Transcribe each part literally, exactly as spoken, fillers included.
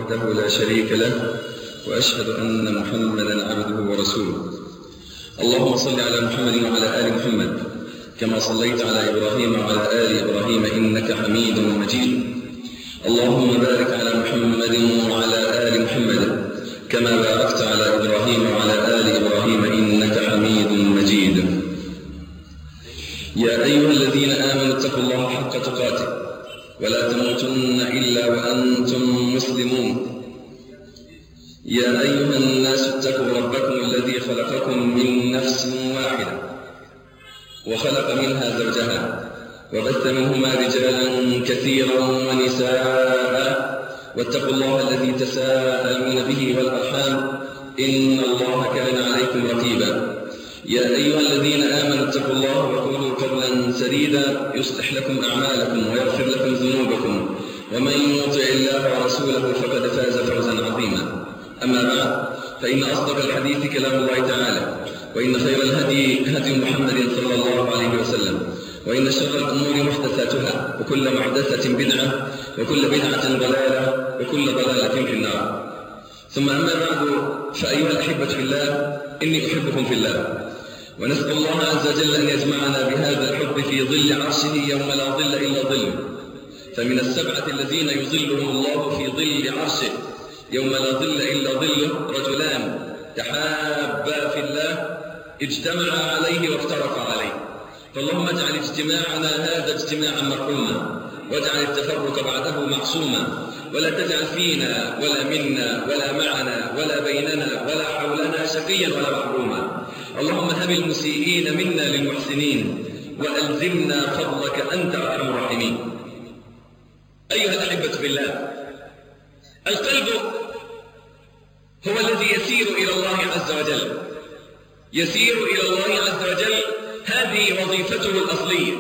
وحده لا شريك له، وأشهد أن محمدا عبده ورسوله. اللهم صل على محمد وعلى آل محمد كما صليت على إبراهيم وعلى آل إبراهيم إنك حميد مجيد. اللهم بارك على محمد وعلى آل محمد كما باركت على إبراهيم وعلى آل إبراهيم إنك حميد مجيد. يا أيها الذين آمنوا اتقوا الله حق تقاته ولا تموتن إلا وأنتم مسلمون. يا أيها الناس اتقوا ربكم الذي خلقكم من نفس واحدة وخلق منها زوجها وبث منهما رجالا كثيرا ونساء، واتقوا الله الذي تساءلون به والأرحام إن الله كان عليكم رقيبا. يا أيها الذين آمنوا اتقوا الله وقولوا قولا سديدا يصلح لكم أعمالكم ويغفر لكم ذنوبكم، ومن يطع الله ورسوله فقد فاز فوزا عظيما. أما بعد، فإن أصدق الحديث كلام الله تعالى، وإن خير الهدي هدي محمد صلى الله عليه وسلم، وإن شر الأمور محدثاتها، وكل محدثة بدعة، وكل بدعة ضلالة، وكل ضلالة في النار. ثم أما بعد، فأيها الأحبة في الله، إني أحبكم في الله، ونسأل الله عز وجل أن يجمعنا بهذا الحب في ظل عرشه يوم لا ظل إلا ظله. فمن السبعة الذين يظلهم الله في ظل عرشه يوم لا ظل إلا ظله رجلان تحابا في الله اجتمعا عليه وافترقا عليه. فاللهم اجعل اجتماعنا هذا اجتماعا مرحوما، واجعل التفرق بعده معصوما، ولا تجعل فينا ولا منا ولا معنا ولا بيننا ولا حولنا شقيا ولا محروما. اللهم هب المسيئين منا للمحسنين، وألزمنا فضلك أنت أرحم الراحمين. أيها الأحبة في الله، القلب هو الذي يسير إلى الله عز وجل، يسير إلى الله عز وجل، هذه وظيفته الأصلية.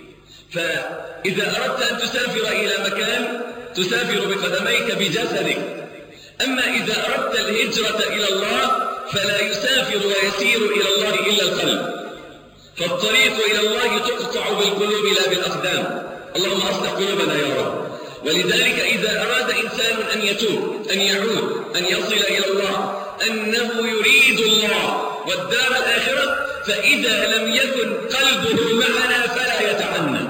فإذا أردت أن تسافر إلى مكان تسافر بقدميك بجسدك، أما إذا أردت الهجرة إلى الله فلا يسافر ويسير إلى الله إلا القلب. فالطريق إلى الله تقطع بالقلوب لا بالأقدام. اللهم أصلح قلوبنا يا رب. ولذلك إذا أراد إنسان أن يتوب، أن يعود، أن يصل إلى الله، أنه يريد الله والدار الآخرة، فإذا لم يكن قلبه معنا فلا يتعنى.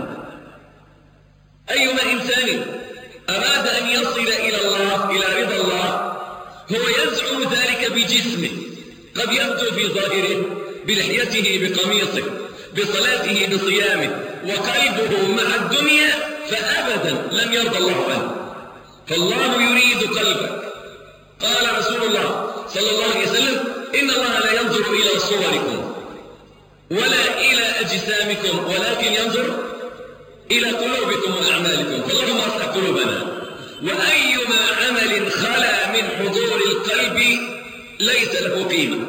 أيما إنسان أراد أن يصل إلى الله، إلى رضا الله، هو يزعم ذلك بجسمه، قد يبدو في ظاهره بلحيته بقميصه بصلاته بصيامه، وقلبه مع الدنيا فأبدا لم يرضى الله عنه. فالله يريد قلبك. قال رسول الله صلى الله عليه وسلم: إن الله لا ينظر إلى صوركم ولا إلى أجسامكم ولكن ينظر إلى قلوبكم وأعمالكم. فاللهم أصلح قلوبنا. وأيما عمل خلا من حضور القلب ليس له قيمة.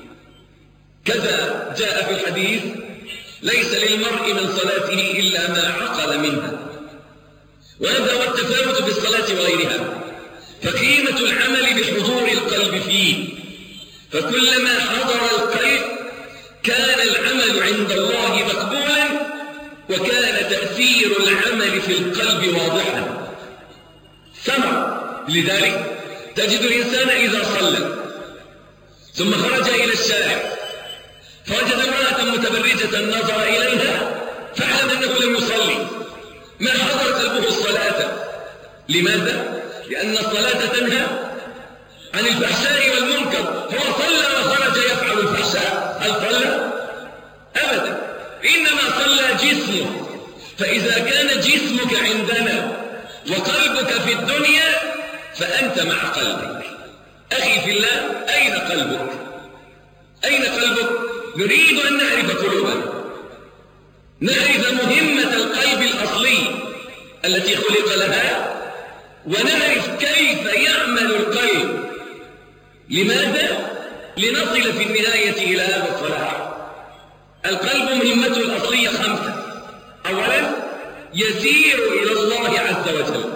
كذا جاء في الحديث: ليس للمرء من صلاته إلا ما عقل منها. وهذا هو التفاوت بالصلاة وغيرها. فقيمة العمل بحضور القلب فيه، فكلما حضر القلب كان العمل عند الله مقبولا، وكان تأثير العمل في القلب واضحا ثمر. لذلك تجد الإنسان إذا صلى ثم خرج إلى الشارع فوجد امرأة متبرجة نظر إليها فعلم أنه لم يصلي، ما حضر قلبه الصلاة. لماذا؟ لأن الصلاة تنهى عن الفحشاء والمنكر. هو صلى وخرج يفعل الفحشاء، هل صلى؟ أبدا، إنما صلى جسمه. فإذا كان جسمك عندنا وقلبك في الدنيا فأنت مع قلبك. أخي في الله، أين قلبك؟ أين قلبك؟ نريد أن نعرف قلوبنا، نعرف مهمة القلب الأصلي التي خلق لها، ونعرف كيف يعمل القلب. لماذا؟ لنصل في النهاية إلى هذا الصلاح. القلب مهمته الأصلية خمسة. أولا، يسير إلى الله عز وجل.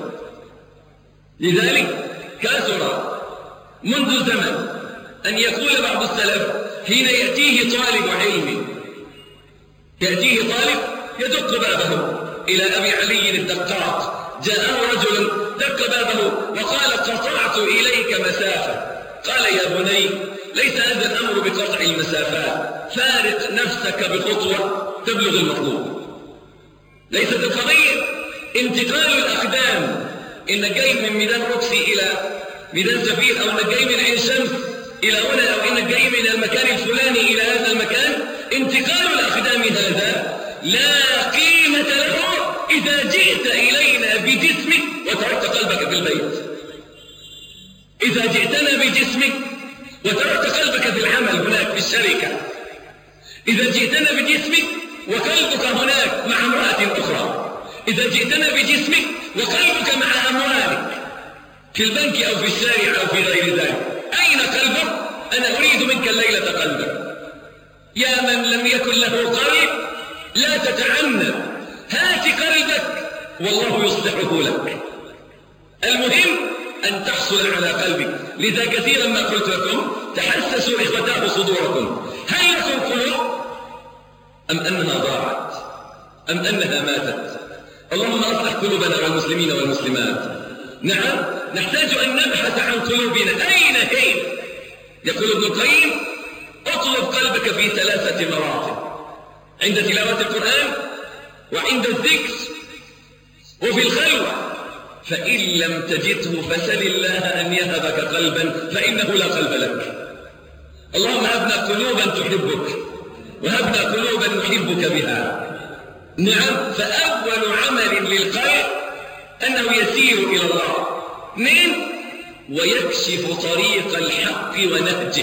لذلك كثر منذ زمن أن يقول بعض السلف حين يأتيه طالب علم، يأتيه طالب يدق بابه إلى أبي علي الدقاق، جاءه رجل دق بابه وقال قطعت إليك مسافة. قال يا بني ليس هذا الأمر بقطع المسافات، فارق نفسك بخطوة تبلغ المطلوب. ليست القضية انتقال الأقدام، إنك جاي من ميدان روكسي إلى ميدان سفير، أو إنك جاي من عين شمس إلى هنا، أو إنك جاي من المكان الفلاني إلى هذا المكان. انتقال الأقدام هذا لا قيمة له إذا جئت إلينا بجسمك وتركت قلبك في البيت. إذا جئتنا بجسمك وتركت قلبك في العمل هناك في الشركة، إذا جئتنا بجسمك وقلبك هناك مع امرأة أخرى، إذا جئتنا بجسمك وقلبك مع أموالك في البنك أو في الشارع أو في غير ذلك، أين قلبك؟ أنا أريد منك الليلة قلبك. يا من لم يكن له قلب لا تتعنى، هات قلبك والله يصلحه لك. المهم أن تحصل على قلبك. لذا كثيرا ما قلت لكم تحسسوا إخوتاه صدوركم، هل لكم قلوب أم أنها ضاعت أم أنها ماتت؟ اللهم أصلح قلوبنا والمسلمين والمسلمات. نعم نحتاج أن نبحث عن قلوبنا، أين هي؟ يقول ابن القيم اطلب قلبك في ثلاثة مراتب: عند تلاوة القرآن، وعند الذكر، وفي الخلوة. فإن لم تجده فسل الله أن يهبك قلبا فإنه لا قلب لك. اللهم هبنا قلوبا تحبك، وهبنا قلوبا نحبك بها. نعم فأول عمل للقلب أنه يسير إلى الله. اثنين، ويكشف طريق الحق ونهجه.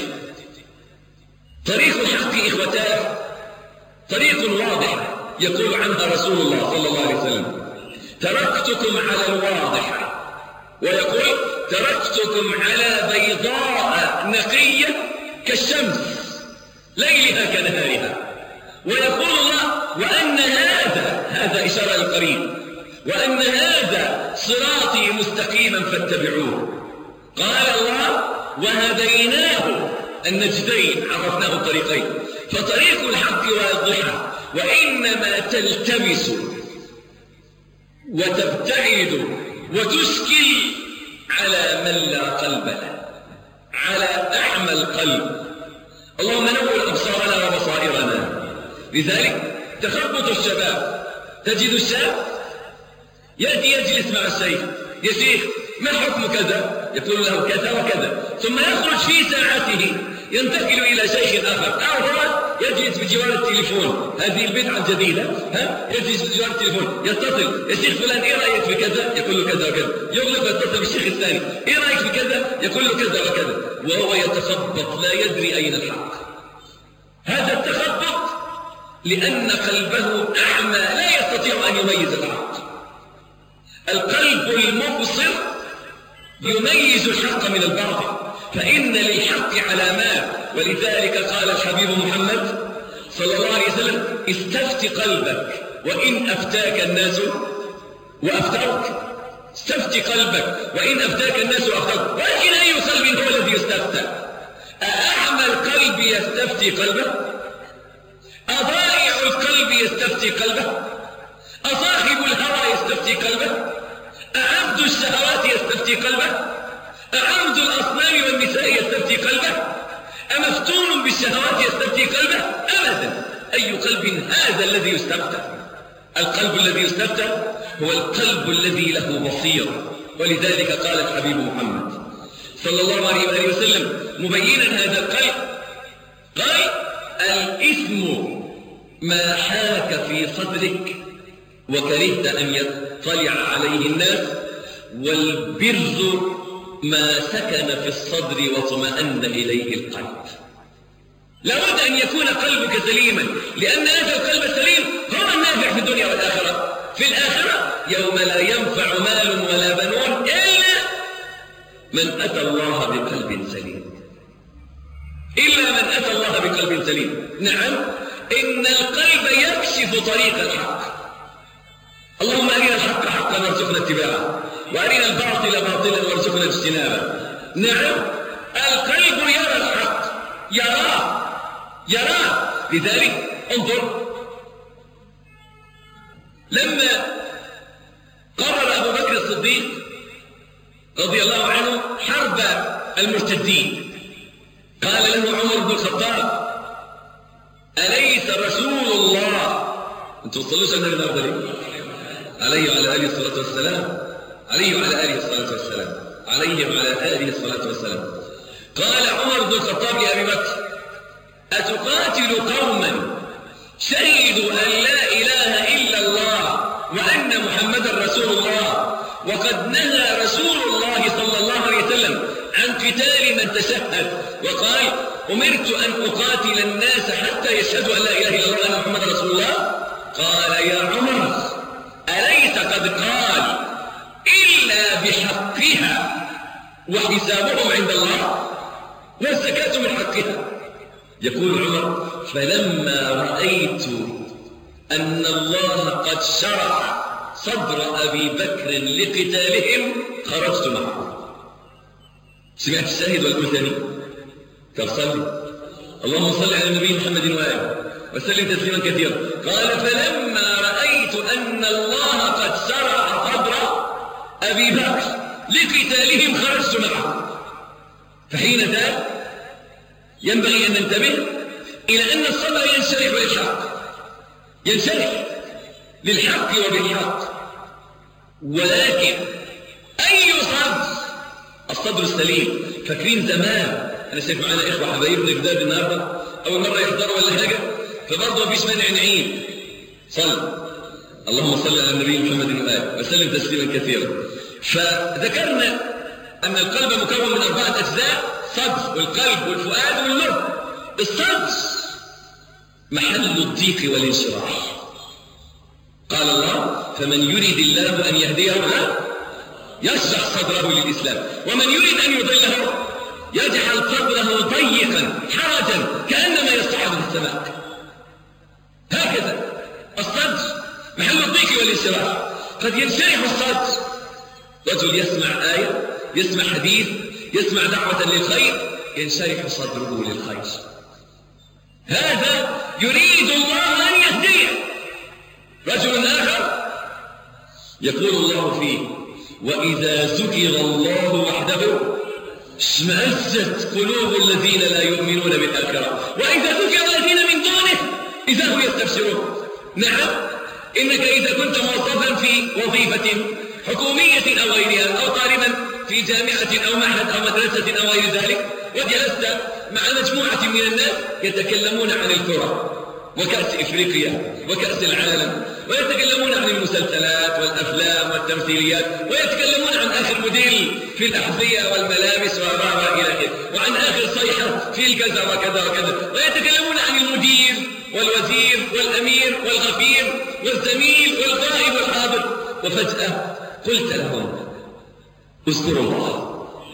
طريق الحق إخوتاه طريق واضح يقول عنها رسول الله صلى الله عليه وسلم: تركتكم على الواضح، ويقول تركتكم على بيضاء نقية كالشمس ليلها كنهارها. ويقول الله: وأن هذا هذا إشارة للقريب، وأن هذا صراطي مستقيما فاتبعوه. قال الله: وهديناه النجدين، عرفناه الطريقين. فطريق الحق واضحة، وإنما تلتبس وتبتعد وتشكل على من لا قلب له، على أعمى القلب. اللهم نور أبصارنا وبصائرنا. لذلك تخبط الشباب، تجد الشاب يأتي يجلس مع الشيخ: يا شيخ ما حكم كذا؟ يقول له كذا وكذا، ثم يخرج في ساعته ينتقل إلى شيخ آخر، أو هو يجلس بجوار التليفون. هذه البدعة الجديدة، ها يجلس بجوار التليفون يتصل: يا شيخ فلان إيه رأيك في كذا؟ يقول له كذا وكذا. يغلق ويتصل بالشيخ الثاني: إيه رأيك في كذا؟ يقول له كذا وكذا، وهو يتخبط لا يدري أين الحق. هذا التخبط لأن قلبه أعمى لا يستطيع أن يميز الحق. القلب المبصر يميز الحق من الباطل، فإن للحق علامات. ولذلك قال الحبيب محمد صلى الله عليه وسلم: استفت قلبك وإن أفتاك الناس وأفتوك. استفت قلبك وإن أفتاك الناس وأفتوك. ولكن أي قلب هو الذي يستفتى؟ أأعمى القلب يستفتي قلبه؟ أضائع القلب يستفتي قلبه؟ أصاحب الهوى يستفتي قلبه؟ أعبد الشهوات يستفتي قلبه؟ أعبد الأصنام والنساء يستفتي قلبه؟ أمفتون بالشهوات يستفتي قلبه؟ أبدا. أي قلب هذا الذي يستفتى؟ القلب الذي يستفتى هو القلب الذي له بصيرة. ولذلك قال الحبيب محمد صلى الله عليه وآله وسلم مبينا هذا القلب، قال: الإثم ما حاك في صدرك وكرهت أن يطلع عليه الناس، والبر ما سكن في الصدر واطمأن إليه القلب. لابد أن يكون قلبك سليما، لأن هذا القلب السليم هو النافع في الدنيا والآخرة. في الآخرة يوم لا ينفع مال ولا بنون إلا من أتى الله بقلب سليم. إلا من أتى الله بقلب سليم. نعم إن القلب يكشف طريق الحق. اللهم أرنا الحق حقا وارزقنا اتباعه، وأرنا الباطل باطلا وارزقنا اجتنابه. نعم القلب يرى الحق، يراه يراه. لذلك انظر، لما قرر أبو بكر الصديق رضي الله عنه حرب المرتدين، قال له عمر بن الخطاب: أليس رسول الله، أنتم تصلوش على النبي الأفضل عليه وعلى آله الصلاة والسلام، عليه وعلى آله الصلاة والسلام، عليه وعلى آله الصلاة والسلام. قال عمر بن الخطاب لأبي بكر: أتقاتل قوما شهدوا أن لا إله إلا الله وأن محمدا رسول الله، وقد نهى رسول الله صلى الله عليه وسلم عن قتال من تشهد وقال: أمرت أن أقاتل الناس حتى يشهدوا أن لا إله إلا الله وأن محمدا رسول الله؟ قال: يا عمر، أليس قد قال إلا بحقها وحسابهم عند الله، والزكاة من حقها؟ يقول عمر: فلما رأيت أن الله قد شرع صدر أبي بكر لقتالهم خرجت معه. سمعت الشاهد والمثني؟ فصلي اللهم صل على النبي محمد وآله وسلم تسليما كثيرا. قال: فلما رأيت أن الله قد شرع صدر أبي بكر لقتالهم خرجت معه. فحين ذا ينبغي أن ننتبه إلى أن الصدر ينشرح للحق، ينشرح للحق وبالحق، ولكن أي صدر؟ الصدر السليم. فاكرين زمان، أنا شايف معنا إخوة حبايبنا جداد النهارده أول مرة يحضروا ولا حاجة، فبرضه مفيش مانع نعيد. صل اللهم صل على النبي محمد وآله وسلم تسليما كثيرا. فذكرنا أن القلب مكون من أربعة أجزاء: الصدر والقلب والفؤاد واللب. الصدر محل الضيق والانشراح. قال الله: فمن يريد الله أن يهديه يشرح صدره للإسلام، ومن يريد أن يضله يجعل صدره ضيقا حرجا كأنما يصعد في السماء. هكذا الصدر محل الضيق والانشراح. قد ينشرح الصدر، رجل يسمع آية، يسمع حديث، يسمع دعوة للخير، ينشرح صدره للخير. هذا يريد الله أن يهديه. رجل آخر يقول الله فيه: وإذا ذكر الله وحده اشمأزت قلوب الذين لا يؤمنون بالآخرة وإذا ذكر الذين من دونه إذا هم يستبشرون. نعم، إنك إذا كنت موظفا في وظيفة حكومية أو غيرها، أو طالبا في جامعة أو معهد أو مدرسة أو غير ذلك، وجلست مع مجموعة من الناس يتكلمون عن الكرة وكأس إفريقيا وكأس العالم، ويتكلمون عن المسلسلات والأفلام والتمثيليات، ويتكلمون عن آخر موديل في الأحذية والملابس وما إلى آخره، وعن آخر صيحة في الكذا وكذا وكذا، ويتكلمون عن المدير والوزير والأمير والغفير والزميل والغائب والحاضر. وفجأة قلت لهم: اذكروا الله.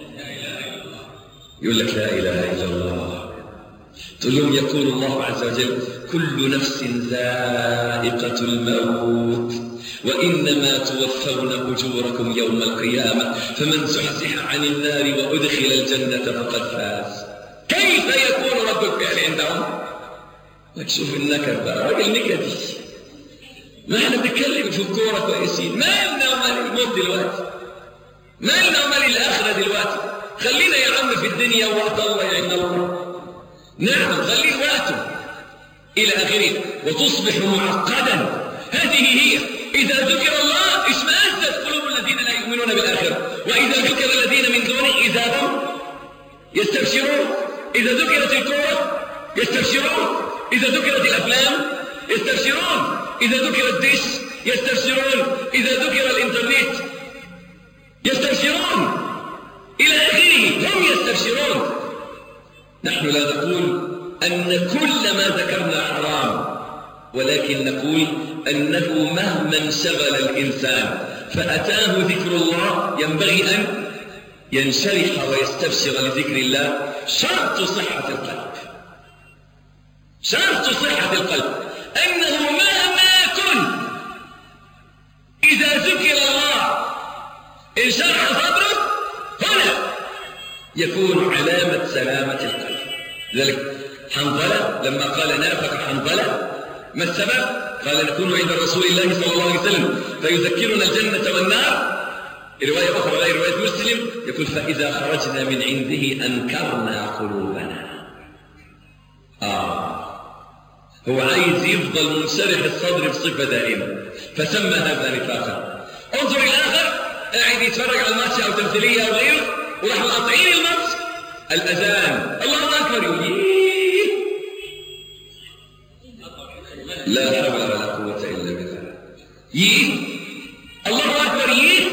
يقول لك: لا إله إلا الله. تقول لهم: يقول الله عز وجل: كل نفس ذائقة الموت وإنما توفون أجوركم يوم القيامة فمن زحزح عن النار وأدخل الجنة فقد فاز. كيف يكون رد الفعل عندهم؟ لك شوف النكد بقى، راجل نكدي. ما احنا بنتكلم في الكورة كويسين، ما لنا ومال الموت دلوقتي، ما لنا ومال الآخرة دلوقتي. خلينا يا عم في الدنيا وقت الله عند الله. نعم، خليه وقته إلى آخره. وتصبح معقدا. هذه هي: إذا ذكر الله اشمأزت قلوب الذين لا يؤمنون بالآخرة وإذا ذكر الذين من دونه إذا هم يستبشرون. إذا ذكرت الكورة يستبشرون، إذا ذكرت الأفلام يستبشرون، إذا ذكر الدش يستبشرون، إذا ذكر الإنترنت يستبشرون، إلى آخره. هم يستبشرون. نحن لا نقول أن كل ما ذكرنا حرام، ولكن نقول أنه مهما انشغل الإنسان فأتاه ذكر الله ينبغي أن ينشرح ويستبشر لذكر الله. شرط صحة القلب، شرط صحة القلب أنه مهما كن إذا ذكر الله انشرح صدره، هنا يكون علامة سلامة القلب. لذلك حنظلة لما قال: نافق حنظلة ما السبب؟ قال: نكون عند رسول الله صلى الله عليه وسلم فيذكرنا الجنة والنار رواية أخرى غير رواية مسلم يقول فإذا خرجنا من عنده أنكرنا قلوبنا. آه هو عايز يفضل منشرح الصدر بصفة دائمة، فسمى هذا نفاقا. انظر الآخر قاعد يتفرج على الماتش أو تمثيلية أو غيره وراح مقاطعين الماتش، الأذان الله أكبر يقول لا حول ولا قوة إلا بالله، ييه الله أكبر ييه.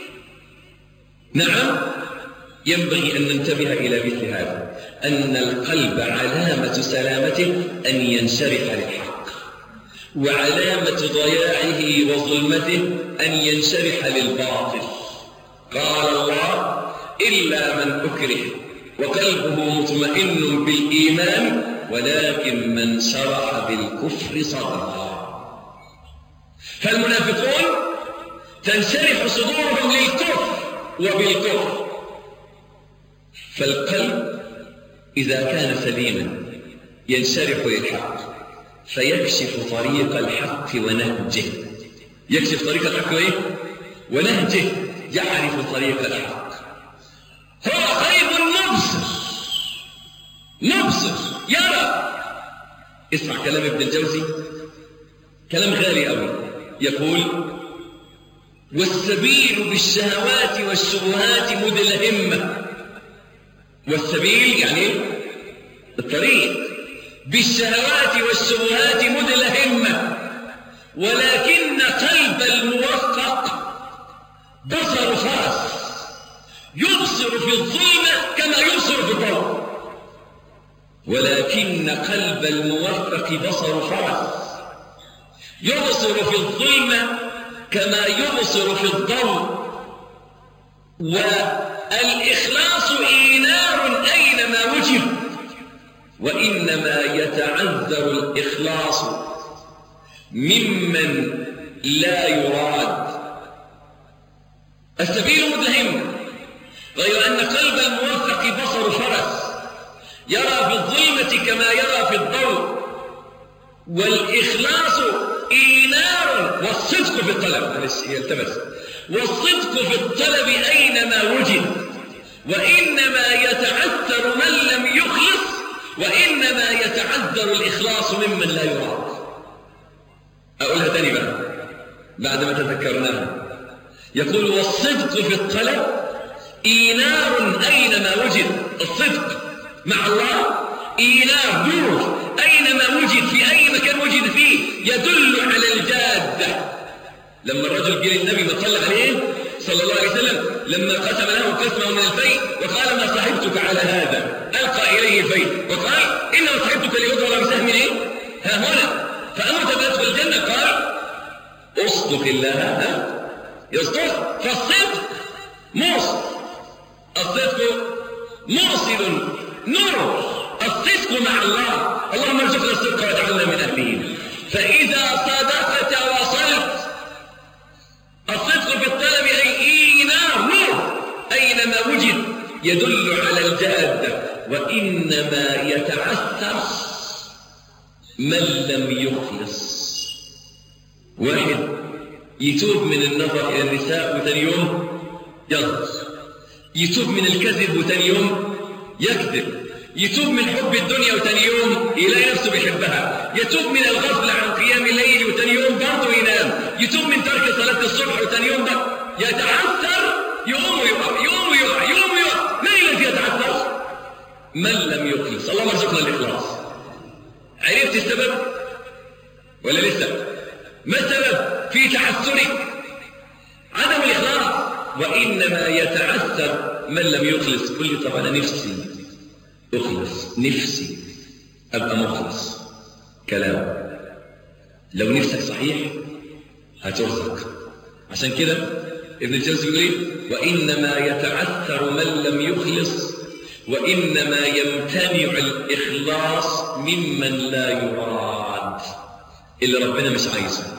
نعم ينبغي أن ننتبه إلى مثل هذا، أن القلب علامة سلامته أن ينشرح للحق، وعلامة ضياعه وظلمته أن ينشرح للباطل. قال الله إلا من أكره وقلبه مطمئن بالإيمان ولكن من شرح بالكفر صدرا. فالمنافقون تنشرح صدورهم للكفر وبالكفر. فالقلب إذا كان سليما ينشرح للحق فيكشف طريق الحق ونهجه، يكشف طريق الحق وإيه؟ ونهجه، يعرف طريق الحق. هو قلب مبصر مبصر يرى. اسمع كلام ابن الجوزي، كلام غالي أوي، يقول والسبيل بالشهوات والشبهات مدلهمة. والسبيل يعني الطريق، بالشهوات والشبهات مدلهمة، ولكن قلب الموفق بصر فرس يبصر في الظلمة كما يبصر في الضوء. ولكن قلب الموفق بصر فرس يبصر في الظلمة كما يبصر في الضوء. والإخلاص إينار أينما وجد، وإنما يتعذر الإخلاص ممن لا يراد. السبيل مدلهم، غير أن قلب الموفق بصر فرس يرى في الظلمة كما يرى في الضوء. والإخلاص إينار، والصدق في الطلب يلتبس، والصدق في الطلب أينما وجد، وإنما يتعذر من لم يخلص، وإنما يتعذر الإخلاص ممن لا يراد. أقولها تاني بقى بعد ما تذكرناها. يقول والصدق في الطلب إينار أينما وجد. الصدق مع الله إينار نور أينما وجد، في أي مكان وجد فيه يدل على الجادة. لما الرجل جه للنبي ما صلى عليه صلى الله عليه وسلم لما قسم له قسمه من الفيء وقال ما صاحبتك على هذا، ألقى إليه الفيء وقال إنما صاحبتك ليضرب بسهم إيه؟ ها هنا، فأمرت بأدخل الجنة. قال أصدق الله ها يصدق. فالصدق موصل، الصدق موصل نور، الصدق مع الله. اللهم ارزقنا الصدق واجعلنا من أهله. فإذا صدقت وصلت. الصدق في الطلب أي إينار نور أينما وجد يدل على الجادة، وإنما يتعثر من لم يخلص. واحد يتوب من النظر إلى النساء وثاني يوم يغلط، يتوب من الكذب وثاني يوم يكذب، يتوب من حب الدنيا وثاني يوم يلاقي نفسه بيحبها، يتوب من الغفل عن قيام الليل وثاني يوم برضه ينام، يتوب من ترك صلاة الصبح وثاني يوم ده يتعثر، يقوم ويقع يقوم ويقع يقوم ويقع. من الذي يتعثر؟ من لم يخلص. اللهم ارزقنا الإخلاص. عرفت السبب ولا لسه؟ ما السبب في تعثرك؟ عدم الإخلاص. وإنما يتعثر من لم يخلص. قل لي طب أنا نفسي أخلص، نفسي أبقى مخلص. كلام لو نفسك صحيح هترزق. عشان كده ابن الجوزي يقول ايه؟ وإنما يتعثر من لم يخلص، وإنما يمتنع الإخلاص ممن لا يراد، اللي ربنا مش عايزه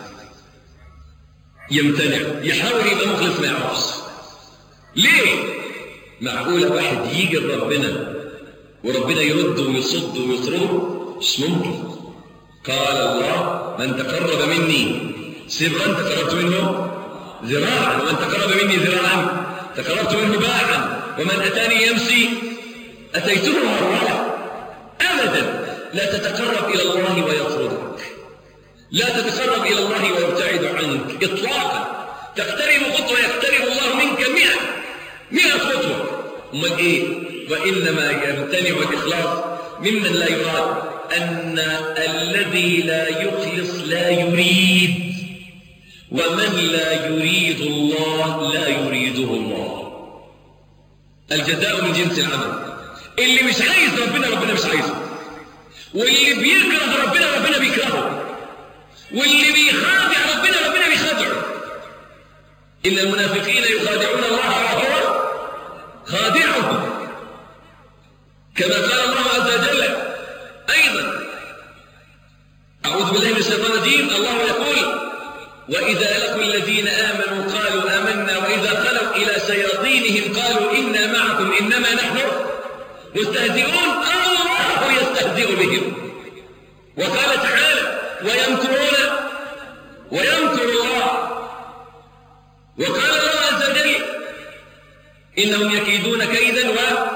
يمتنع، يحاول يبقى مخلص ما يعرفش. ليه؟ معقولة واحد يجي لربنا وربنا يرد ويصد ويطرده؟ مش ممكن. قال الله من تقرب مني سرا تقربت منه ذراعا، ومن تقرب مني ذراعا تقربت منه باعا، ومن أتاني يمشي أتيته هرولا. أبدا لا تتقرب إلى الله ويطردك، لا تتقرب إلى الله ويبتعد عنك إطلاقا. تقترب خطوة يقترب الله منك مئة مئة خطوة. أمال إيه؟ وإنما يمتنع الإخلاص ممن لا يراد، أن الذي لا يخلص لا يريد، ومن لا يريد الله لا يريده الله. الجزاء من جنس العمل. اللي مش عايز ربنا ربنا مش عايزه، واللي بيكره ربنا ربنا بيكرهه، واللي بيخادع ربنا ربنا بيخادعه. إن المنافقين يخادعون الله وهو خادعهم، كما قال الله عز وجل أيضا. أعوذ بالله من الشيطان الرجيم. الله يقول: وإذا لقوا الذين آمنوا قالوا آمنا وإذا خلوا إلى شياطينهم قالوا إنا معكم إنما نحن مستهزئون. الله يستهزئ بهم. وقال تعالى: ويمكرون ويمكر الله. وقال الله عز وجل: إنهم يكيدون كيدا و...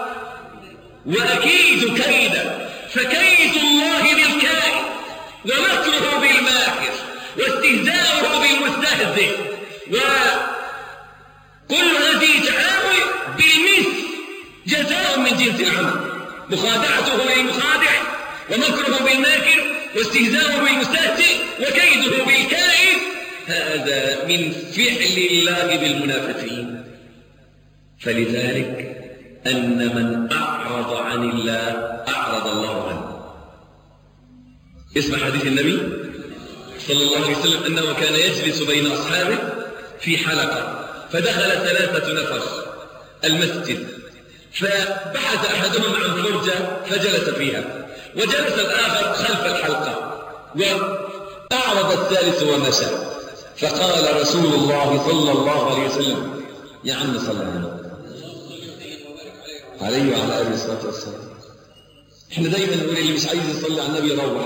وأكيد كيدا فكيد الله بالكائد ومكره بالماكر واستهزاؤه بالمستهزئ، وكل هذه تعامل بالمثل جزاء من جنس العمل. مخادعته للمخادع، ومكره بالماكر، واستهزاؤه بالمستهزئ، وكيده بالكائد. هذا من فعل الله بالمنافقين. فلذلك أن من أعرض عن الله أعرض الله عنه. اسمع حديث النبي صلى الله عليه وسلم أنه كان يجلس بين أصحابه في حلقة، فدخل ثلاثة نفر المسجد، فبحث أحدهم عن فرجة فجلس فيها، وجلس الآخر خلف الحلقة، وأعرض الثالث ومشى. فقال رسول الله صلى الله عليه وسلم: يا عم صلى الله عليه وعلى آله الصلاة والسلام. احنا دايما نقول اللي مش عايز يصلي على النبي يروح.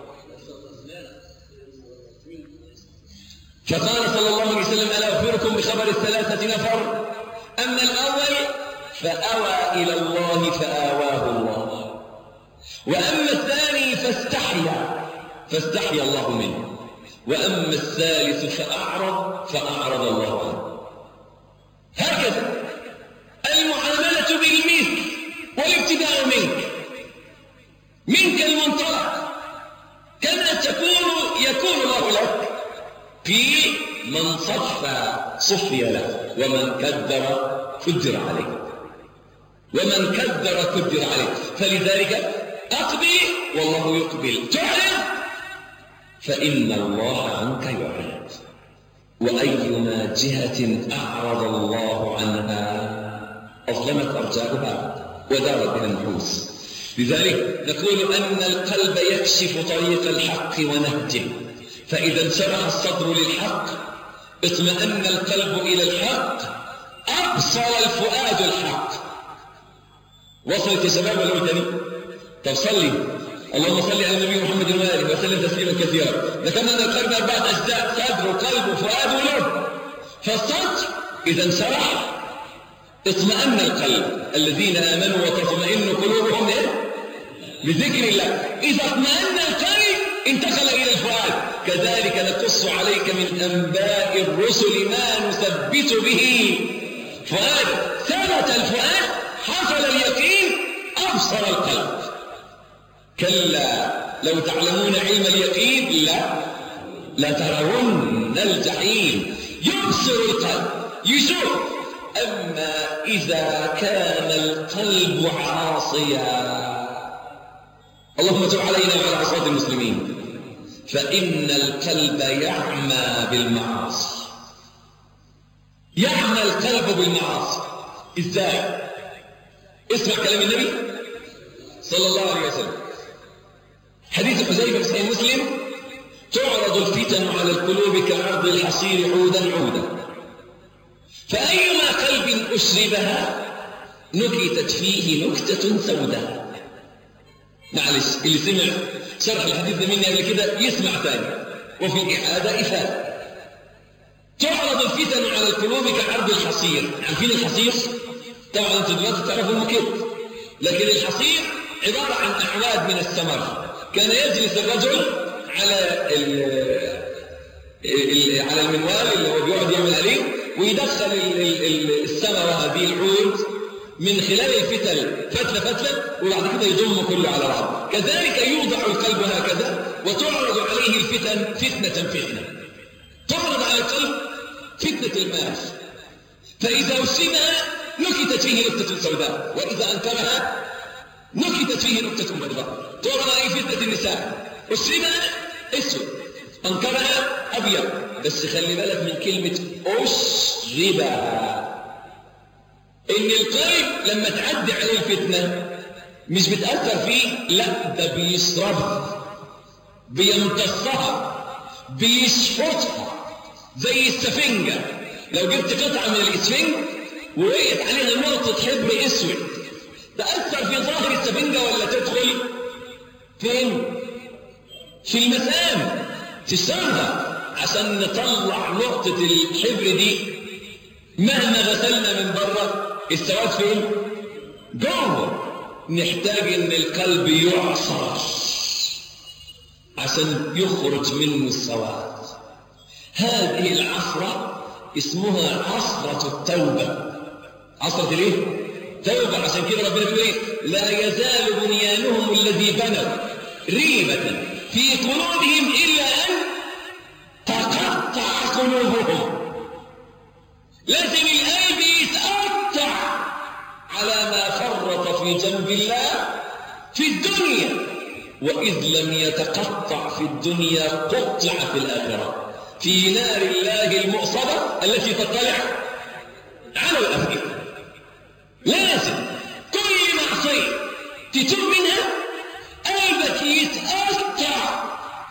فقال صلى الله عليه وسلم: ألا أخبركم بخبر الثلاثة نفر؟ أما الأول فأوى إلى الله فآواه الله، وأما الثاني فاستحيا فاستحيا الله منه، وأما الثالث فأعرض فأعرض الله عنه. هكذا المعاملة بالمثل والابتداء منك منك المنطلق، كما تكون يكون الله لك. في من صفى صفي له، ومن كدر كدر عليه، ومن كدر كدر عليه. فلذلك أقبل والله يقبل، تعرض فإن الله عنك يعرض. وأيما جهة أعرض الله عنها أظلمت أرجاؤها ودارت بها النفوس. لذلك نقول أن القلب يكشف طريق الحق ونهجه، فإذا انشرح الصدر للحق اطمأن القلب إلى الحق، أبصر الفؤاد الحق. وصلت يا شباب ولا قلت تاني؟ طب صلي. اللهم صل على النبي محمد وآله وسلم تسليما كثيرا. ذكرنا أن القلب أربعة أجزاء: صدر وقلب وفؤاد ولب. فالصدر إذا انشرح اطمأن القلب. الذين آمنوا وتطمئن قلوبهم إيه؟ بذكر الله. إذا اطمأن القلب انتقل إلى الفؤاد. كذلك نقص عليك من أنباء الرسل ما نثبت به فؤاد. ثبت الفؤاد، حصل اليقين، أبصر القلب. كلا لو تعلمون علم اليقين لا لا ترون الجحيم. يبصر القلب، يشوف. أما إذا كان القلب عاصيا، اللهم تب علينا وعلى عصاة المسلمين، فإن القلب يعمى بالمعاصي. يعمى القلب بالمعاصي. إزاي؟ اسمع كلام النبي صلى الله عليه وسلم. حديث حذيفة في صحيح مسلم: تعرض الفتن على القلوب كعرض الحصير عودا عودا، فأيما قلب أشربها نكتت فيه نكتة سوداء. معلش، اللي سمع شرح الحديث ده مني قبل كده يسمع ثاني، وفي الإعادة إفادة. تعرض الفتن على القلوب كعرض الحصير. عارفين الحصير؟ طبعا انتوا دلوقتي تعرفوا المكت، لكن الحصير عبارة عن أعواد من الثمر. كان يجلس الرجل على على المنوال اللي هو بيقعد يعمل عليه، ويدخل الثمرة هذه العود من خلال الفتل فتلة فتلة، وبعد كده يضم كله على بعض. كذلك يوضع القلب هكذا، وتعرض عليه الفتن فتنة فتنة. تعرض على القلب فتنة المال، فإذا أسلمها نكتت فيه نكتة سوداء، وإذا أنكرها نكتت فيه نكتة بيضاء. تعرض عليه فتنة النساء، أسلمها اسود، أنكرها أبيض. بس خلي بالك من كلمة أشربها، إن القلب لما تعدي عليه الفتنة مش بتأثر فيه، لا ده بيشربها، بيمتصها، بيشفطها زي السفنجة. لو جبت قطعة من الإسفنج ووقعت عليها نقطة حبر أسود، تأثر في ظاهر السفنجة ولا تدخل فين؟ في المسام، تشربها عشان نطلع نقطة الحبر دي. مهما غسلنا من بره السواد فين؟ جوه. نحتاج ان القلب يعصر عشان يخرج منه السواد. هذه العصرة اسمها عصرة التوبة. عصرة الايه؟ توبة. عشان كده ربنا بيقول ايه؟ لا يزال بنيانهم الذي بنوا ريبة في قلوبهم إلا أن تقطع قلوبهم. لازم القلب يتقطع على ما فرط في جنب الله في الدنيا، وإذ لم يتقطع في الدنيا قطع في الآخرة، في نار الله المؤصدة التي تطلع على الأفئدة. لازم كل معصية تتوب منها قلبك يتقطع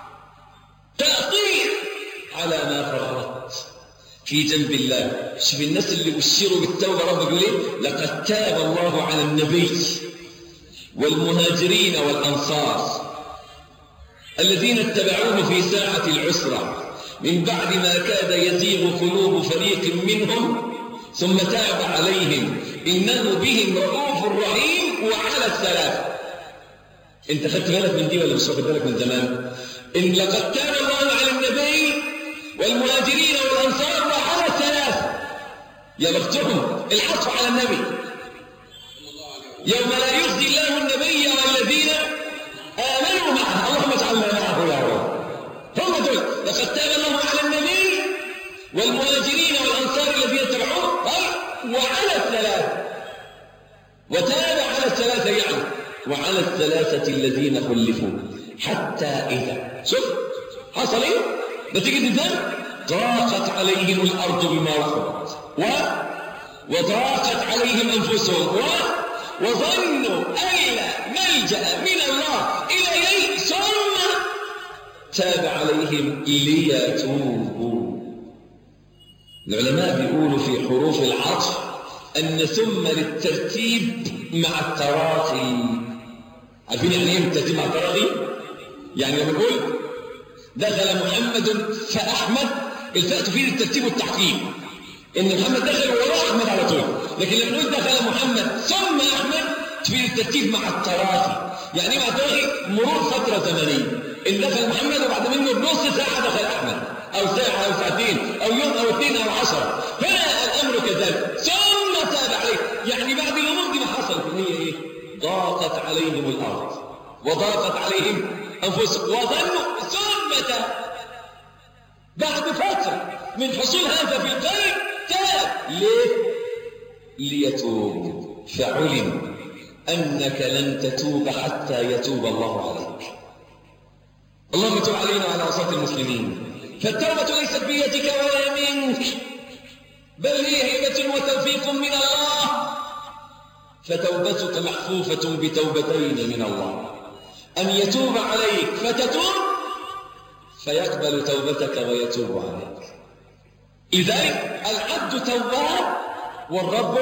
تقطيع على ما فرط في جنب الله. شوف الناس اللي بشروا بالتوبة، رب يقول ايه؟ لقد تاب الله على النبي والمهاجرين والأنصار الذين اتبعوه في ساعة العسرة من بعد ما كاد يزيغ قلوب فريق منهم ثم تاب عليهم إنه بهم رؤوف رحيم. وعلى الثلاثة، انت خدت بالك من دي ولا مش واخد بالك من زمان؟ إن لقد تاب الله على النبي والمهاجرين والأنصار وعلى الثلاثة. يا بختهم العطف على النبي، يوم لا يخزي الله النبي والذين آمنوا معه، اللهم اجعلنا معه يا رب. هم دول لقد تاب الله على النبي والمهاجرين والأنصار الذين اتبعوه وعلى الثلاثة. وتاب على الثلاثة يعني وعلى الثلاثة الذين خلفوا حتى إذا شوف حصل إيه؟ نتيجة الذنب ضاقت عليهم الأرض بما رحبت و... وضاقت عليهم أنفسهم و... وظنوا أن لا ملجأ من الله إليه ثم تاب عليهم ليتوبوا. العلماء بيقولوا في حروف العطف أن ثم للترتيب مع التراخي. عارفين يعني ايه الترتيب مع التراخي؟ يعني لما نقول دخل محمد فأحمد، الفاء تفيد الترتيب والتحقيق، إن محمد دخل وراء أحمد على طول. لكن لما نقول دخل محمد ثم أحمد تفيد الترتيب مع التراخي. يعني مع التراخي مرور فترة زمنية، إن دخل محمد وبعد منه بنص ساعة دخل أحمد، أو ساعة أو ساعتين أو يوم أو اثنين أو عشرة. هنا الأمر كذلك ثم تاب عليه، يعني بعد الأمور دي ما حصلت إن هي إيه؟ ضاقت عليهم الأرض وضاقت عليهم أنفسهم وظنوا ثم تاب. بعد فترة من حصول هذا في القلب تاب. ليه؟ ليتوب، فعلم أنك لن تتوب حتى يتوب الله عليك. اللهم تب علينا وعلى عصاة المسلمين. فالتوبة ليست بيدك ولا منك، بل هي هبة وتوفيق من الله. فتوبتك محفوفة بتوبتين من الله، أن يتوب عليك فتتوب فيقبل توبتك ويتوب عليك. لذلك العبد تواب والرب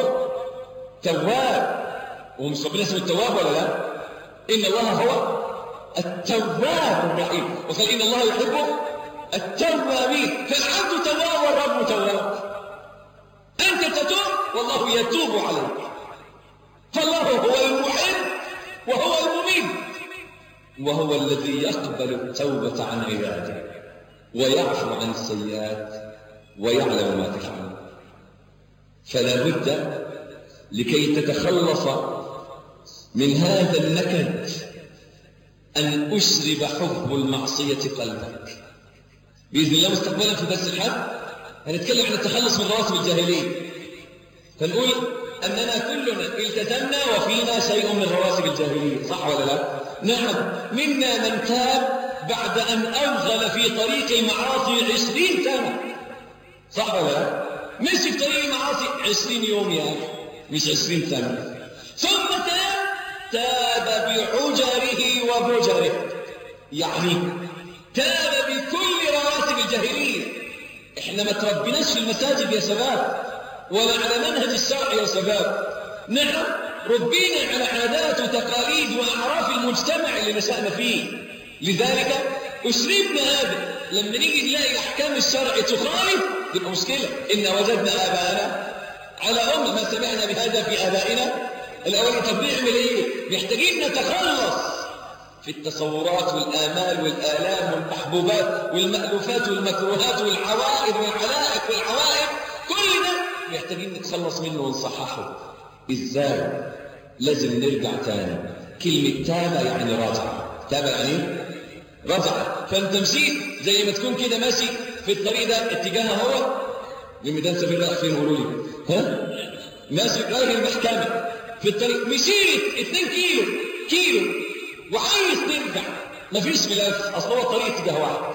تواب. ومش ربنا اسمه التواب ولا لا؟ إن الله هو التواب الرحيم، وقال إن الله يحب التوابين، فالعبد تواب والرب تواب. أنت تتوب والله يتوب عليك، فالله هو المحب وهو المميت، وهو الذي يقبل التوبة عن عباده ويعفو عن السيئات ويعلم ما تفعل. فلا بد لكي تتخلص من هذا النكد أن أشرب حب المعصية قلبك. بإذن الله مستقبلا في درس الحد هنتكلم عن التخلص من رواتب الجاهلية، فنقول أننا كلنا التزمنا وفينا شيء من رواتب الجاهلية، صح ولا لا؟ نعم، منا من تاب بعد أن أوغل في طريق المعاصي عشرين سنة، صح ولا لا؟ مشي في طريق المعاصي عشرين يوم يا أخي، مش عشرين سنة. ثم تاب تاب بعجره وبجره، يعني تاب بكل رواتب الجاهلية. احنا ما تربيناش في المساجد يا شباب ولا على منهج الشرع يا شباب، نعم ربينا على عادات وتقاليد وأعراف المجتمع اللي نشأنا فيه، لذلك أشربنا هذا. لما نيجي نلاقي أحكام الشرع تخالف تبقى مشكلة. إن وجدنا آباءنا على أمة، ما سمعنا بهذا في آبائنا الأول. طب نعمل إيه؟ محتاجين نتخلص في التصورات والآمال والآلام والمحبوبات والمألوفات والمكروهات والعوائد والعلائق والعوائد، كل ده محتاجين نتخلص منه ونصححه. إزاي؟ لازم نرجع تاني. كلمة تاب يعني راجع. تاب يعني رجع. فأنت مشيت زي ما تكون كده ماشي في الطريق ده اتجاهه هو لميدان سفير، رايح فين قولوا لي؟ ها؟ ماشي رايح المحكمة في الطريق، مشيت اتنين كيلو كيلو وعايز ترجع، مفيش ملف، أصل هو الطريق اتجاه واحد.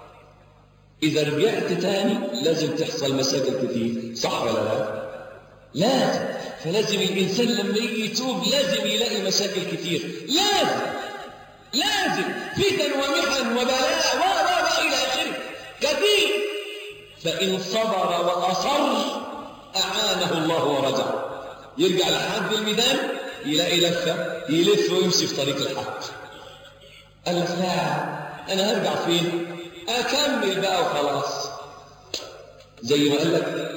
إذا رجعت تاني لازم تحصل مشاكل كتير، صح ولا لا؟ لازم. فلازم الإنسان لما يجي يتوب لازم يلاقي مشاكل كتير، لازم لازم فتن ومحن وبلاء و و إلى آخره كثير. فإن صبر وأصر أعانه الله ورجع، يرجع لحد الميدان يلاقي لفة يلف ويمشي في طريق الحق. قال لك لا، أنا هرجع فين؟ أكمل بقى وخلاص. زي ما قال لك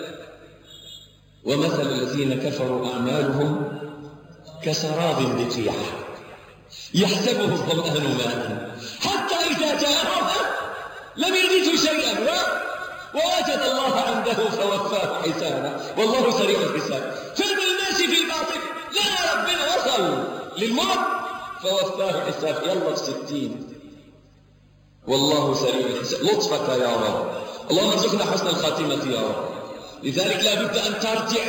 ومثل الذين كفروا أعمالهم كسراب بقيع يحسبه الظمآن ماء حتى إذا جاءه لم يجده شيئا ووجد الله عنده فوفاه حسابا والله سريع الحساب. فضل ماشي في الباطل، لا ربنا وصل للموت فوفاه حساب، يلا بستين والله سريع الحساب. لطفك يا رب، اللهم ارزقنا حسن الخاتمة يا رب. لذلك لا بد أن ترجع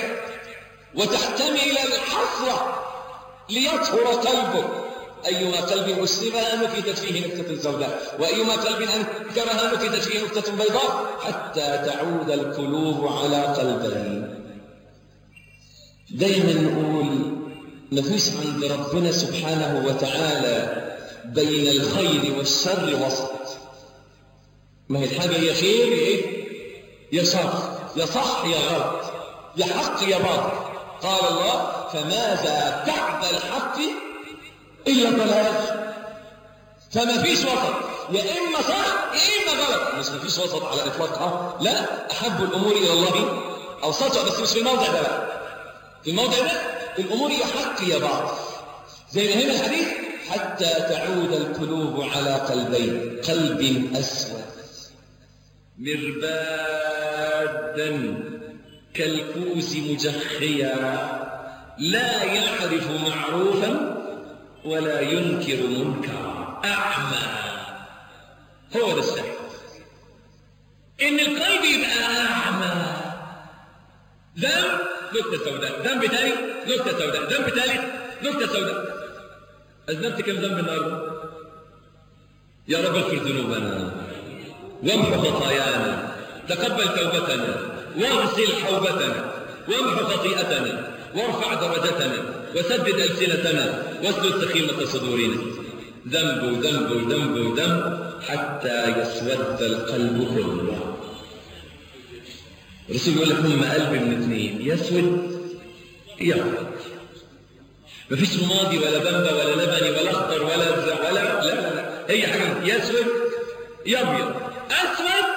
وتحتمل الحسرة ليطهر قلبك. أيما قلب أسلمها نكتت فيه نكتة سوداء، وأيما قلب أنكرها نكتت فيه نكتة بيضاء، حتى تعود القلوب على قلبين. دايما نقول مفيش عند ربنا سبحانه وتعالى بين الخير والشر وسط. ما هي الحاجة يا خير يا إيه؟ يا شر، يا صح يا غلط، يا حق يا باطل. قال الله فماذا بعد الحق إلا ضلال. فما فيش وسط، يا إما صح يا إما غلط، مش ما فيش وسط على إطلاقها، لا. أحب الأمور إلى الله أوسطها، بس مش في الموضع ده بقى. في الموضع ده الأمور يا حق يا باطل، زي ما هنا الحديث حتى تعود القلوب على قلبين، قلب أسود مربادا كالكوز مجخيا لا يعرف معروفا ولا ينكر منكرا، أعمى. هو ده السحر، إن القلب يبقى أعمى. ذنب نكتة سوداء، ذنب ثاني نكتة سوداء، ذنب ثالث نكتة سوداء. أذنبت كم ذنب النهارده؟ يا رب اغفر ذنوبنا وامحو خطايانا، تقبل توبتنا واغسل حوبتنا وامحو خطيئتنا وارفع درجتنا وسدد ألسنتنا واسلل سخيمة صدورنا. ذنب ذنب ذنب ذنب حتى يسود القلب كله. الرسول يقول لك هم قلب من اثنين، يسود يابيض. مفيش رمادي ولا بمبة ولا لبني ولا اخضر ولا ازرق ولا لا لا لا، هي حاجه يسود يابيض. اسود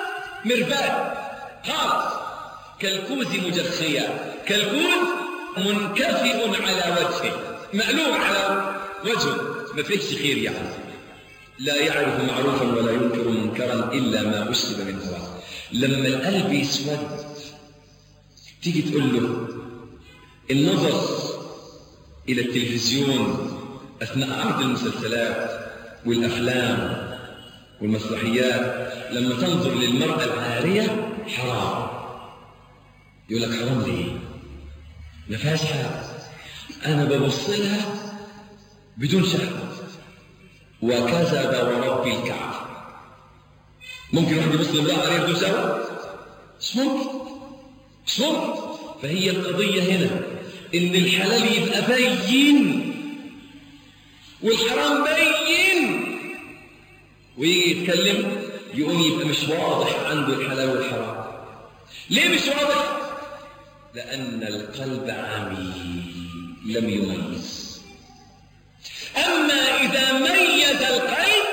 مرباد خالص، كالكوز مجخيا، كالكوز منكفئ على وجهه، مقلوب على وجهه، ما فيش خير يعني. لا يعرف معروفا ولا ينكر منكرا إلا ما أشرب من هواه. لما القلب يسود تيجي تقول له النظر إلى التلفزيون أثناء عرض المسلسلات والأفلام والمسرحيات، لما تنظر للمرأة العارية حرام. يقول لك حرام ليه؟ ما فيهاش حاجة، أنا ببص لها بدون شهوة. وكذب ورب الكعبة. ممكن واحد يبص لامرأة عارية بدون شهوة؟ مش ممكن، مش ممكن. فهي القضية هنا إن الحلال يبقى بين والحرام بين، ويجي يتكلم يقوم يبقى مش واضح عنده الحلال والحرام. ليه مش واضح؟ لأن القلب عمي لم يميز. أما إذا ميز القلب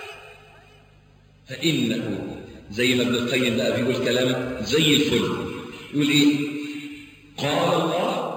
فإنه زي ما ابن القيم بقى بيقول كلام زي الفل. يقول إيه؟ قال الله